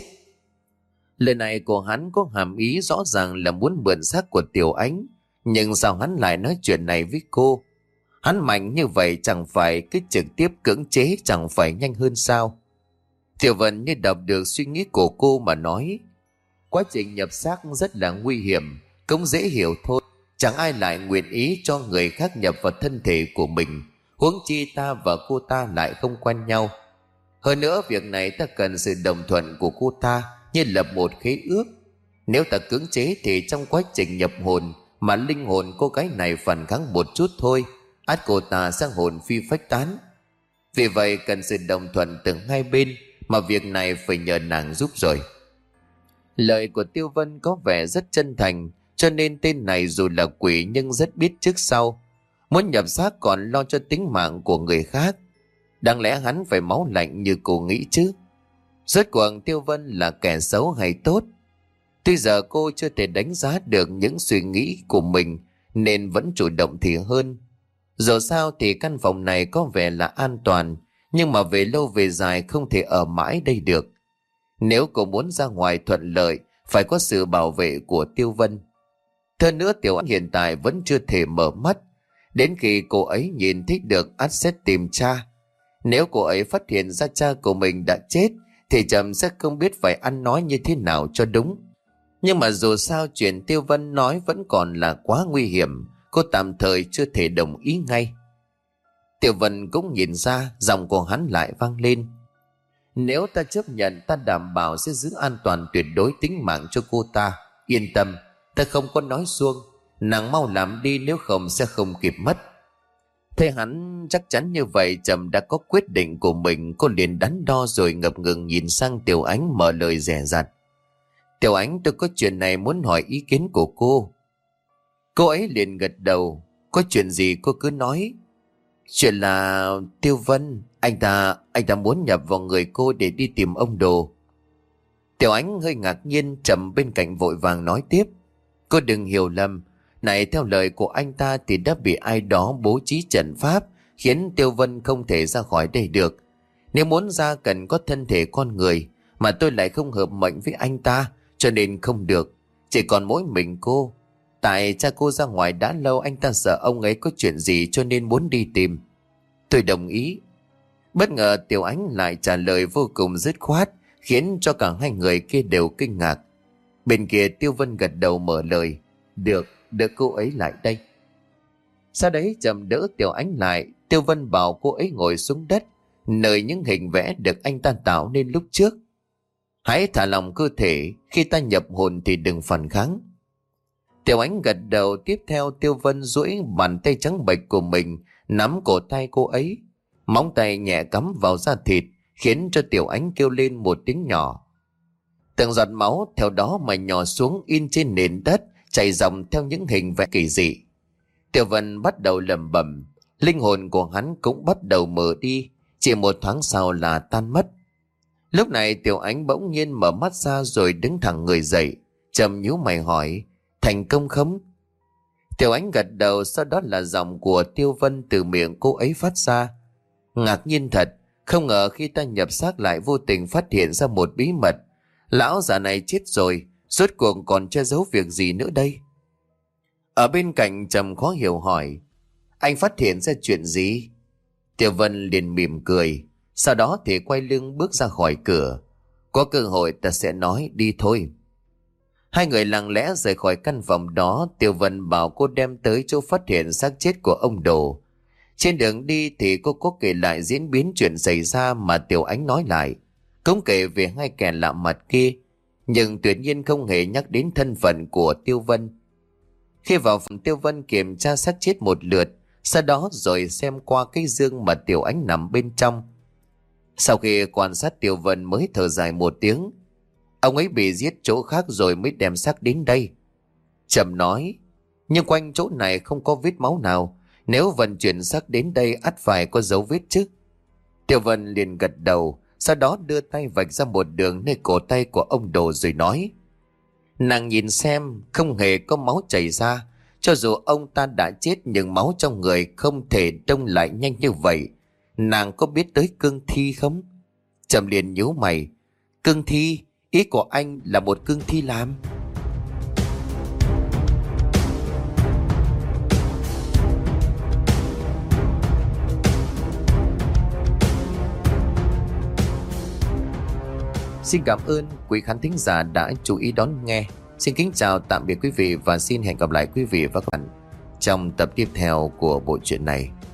Lời này của hắn có hàm ý rõ ràng là muốn mượn xác của Tiểu Ánh. Nhưng sao hắn lại nói chuyện này với cô? Hắn mạnh như vậy, chẳng phải cứ trực tiếp cưỡng chế chẳng phải nhanh hơn sao? Tiểu Vân như đọc được suy nghĩ của cô mà nói. Quá trình nhập xác rất là nguy hiểm, cũng dễ hiểu thôi. Chẳng ai lại nguyện ý cho người khác nhập vào thân thể của mình, huống chi ta và cô ta lại không quen nhau. Hơn nữa, việc này ta cần sự đồng thuận của cô ta, như lập một khế ước. Nếu ta cưỡng chế thì trong quá trình nhập hồn mà linh hồn cô gái này phản kháng một chút thôi, ắt cô ta sẽ hồn phi phách tán. Vì vậy cần sự đồng thuận từ hai bên, mà việc này phải nhờ nàng giúp rồi. Lời của Tiêu Vân có vẻ rất chân thành, cho nên tên này dù là quỷ nhưng rất biết trước sau. Muốn nhập xác còn lo cho tính mạng của người khác. Đáng lẽ hắn phải máu lạnh như cô nghĩ chứ? Rốt cuộc Tiêu Vân là kẻ xấu hay tốt? Tuy giờ cô chưa thể đánh giá được những suy nghĩ của mình, nên vẫn chủ động thì hơn. Dù sao thì căn phòng này có vẻ là an toàn, nhưng mà về lâu về dài không thể ở mãi đây được. Nếu cô muốn ra ngoài thuận lợi, phải có sự bảo vệ của Tiêu Vân. Hơn nữa, Tiểu Ánh hiện tại vẫn chưa thể mở mắt. Đến khi cô ấy nhìn thấy được, ắt sẽ tìm cha. Nếu cô ấy phát hiện ra cha của mình đã chết, thì Trầm sẽ không biết phải ăn nói như thế nào cho đúng. Nhưng mà dù sao chuyện Tiêu Vân nói vẫn còn là quá nguy hiểm, cô tạm thời chưa thể đồng ý ngay. Tiểu Vân cũng nhìn ra, giọng của hắn lại vang lên. Nếu ta chấp nhận, ta đảm bảo sẽ giữ an toàn tuyệt đối tính mạng cho cô ta. Yên tâm, ta không có nói suông. Nàng mau làm đi, nếu không sẽ không kịp mất. Thế hắn chắc chắn như vậy, Trầm đã có quyết định của mình. Cô liền đắn đo rồi ngập ngừng nhìn sang Tiểu Ánh, mở lời dè dặt. Tiểu Ánh, tôi có chuyện này muốn hỏi ý kiến của cô. Cô ấy liền gật đầu. Có chuyện gì cô cứ nói. Chuyện là Tiêu Vân, anh ta anh ta muốn nhập vào người cô để đi tìm ông Đồ. Tiểu Ánh hơi ngạc nhiên, Trầm bên cạnh vội vàng nói tiếp. Cô đừng hiểu lầm, này theo lời của anh ta thì đã bị ai đó bố trí trận pháp, khiến Tiêu Vân không thể ra khỏi đây được. Nếu muốn ra cần có thân thể con người, mà tôi lại không hợp mệnh với anh ta, cho nên không được. Chỉ còn mỗi mình cô. Tại cha cô ra ngoài đã lâu, anh ta sợ ông ấy có chuyện gì cho nên muốn đi tìm. Tôi đồng ý. Bất ngờ Tiểu Ánh lại trả lời vô cùng dứt khoát, khiến cho cả hai người kia đều kinh ngạc. Bên kia Tiêu Vân gật đầu mở lời. Được, được, cô ấy lại đây. Sau đấy Trầm đỡ Tiểu Ánh lại. Tiêu Vân bảo cô ấy ngồi xuống đất, nơi những hình vẽ được anh ta tạo nên lúc trước. Hãy thả lòng cơ thể, khi ta nhập hồn thì đừng phản kháng. Tiểu Ánh gật đầu. Tiếp theo Tiêu Vân duỗi bàn tay trắng bệch của mình nắm cổ tay cô ấy. Móng tay nhẹ cắm vào da thịt khiến cho Tiểu Ánh kêu lên một tiếng nhỏ. Từng giọt máu theo đó mà nhỏ xuống in trên nền đất, chảy dòng theo những hình vẽ kỳ dị. Tiểu Vân bắt đầu lẩm bẩm, linh hồn của hắn cũng bắt đầu mờ đi, chỉ một thoáng sau là tan mất. Lúc này Tiểu Ánh bỗng nhiên mở mắt ra rồi đứng thẳng người dậy, trầm nhíu mày hỏi, thành công không? Tiểu Ánh gật đầu, sau đó là giọng của Tiêu Vân từ miệng cô ấy phát ra. Ngạc nhiên thật, không ngờ khi ta nhập xác lại vô tình phát hiện ra một bí mật. Lão già này chết rồi, rốt cuộc còn che giấu việc gì nữa đây? Ở bên cạnh Trầm khó hiểu hỏi, anh phát hiện ra chuyện gì? Tiểu Vân liền mỉm cười, sau đó thì quay lưng bước ra khỏi cửa. Có cơ hội ta sẽ nói, đi thôi. Hai người lặng lẽ rời khỏi căn phòng đó. Tiểu Vân bảo cô đem tới chỗ phát hiện xác chết của ông Đồ. Trên đường đi thì cô có kể lại diễn biến chuyện xảy ra mà Tiểu Ánh nói lại, cũng kể về hai kẻ lạ mặt kia, nhưng tuyệt nhiên không hề nhắc đến thân phận của Tiêu Vân. Khi vào phòng, Tiêu Vân kiểm tra xác chết một lượt, sau đó rồi xem qua cái giường mà Tiểu Ánh nằm bên trong. Sau khi quan sát, Tiêu Vân mới thở dài một tiếng. Ông ấy bị giết chỗ khác rồi mới đem xác đến đây. Trầm nói, nhưng quanh chỗ này không có vết máu nào, nếu vận chuyển xác đến đây ắt phải có dấu vết chứ. Tiêu Vân liền gật đầu, sau đó đưa tay vạch ra một đường nơi cổ tay của ông Đồ rồi nói, nàng nhìn xem, không hề có máu chảy ra. Cho dù ông ta đã chết nhưng máu trong người không thể đông lại nhanh như vậy. Nàng có biết tới cương thi không? Trầm liền nhíu mày, cương thi? Ý của anh là một cương thi làm? Xin cảm ơn quý khán thính giả đã chú ý đón nghe. Xin kính chào tạm biệt quý vị và xin hẹn gặp lại quý vị và các bạn trong tập tiếp theo của bộ truyện này.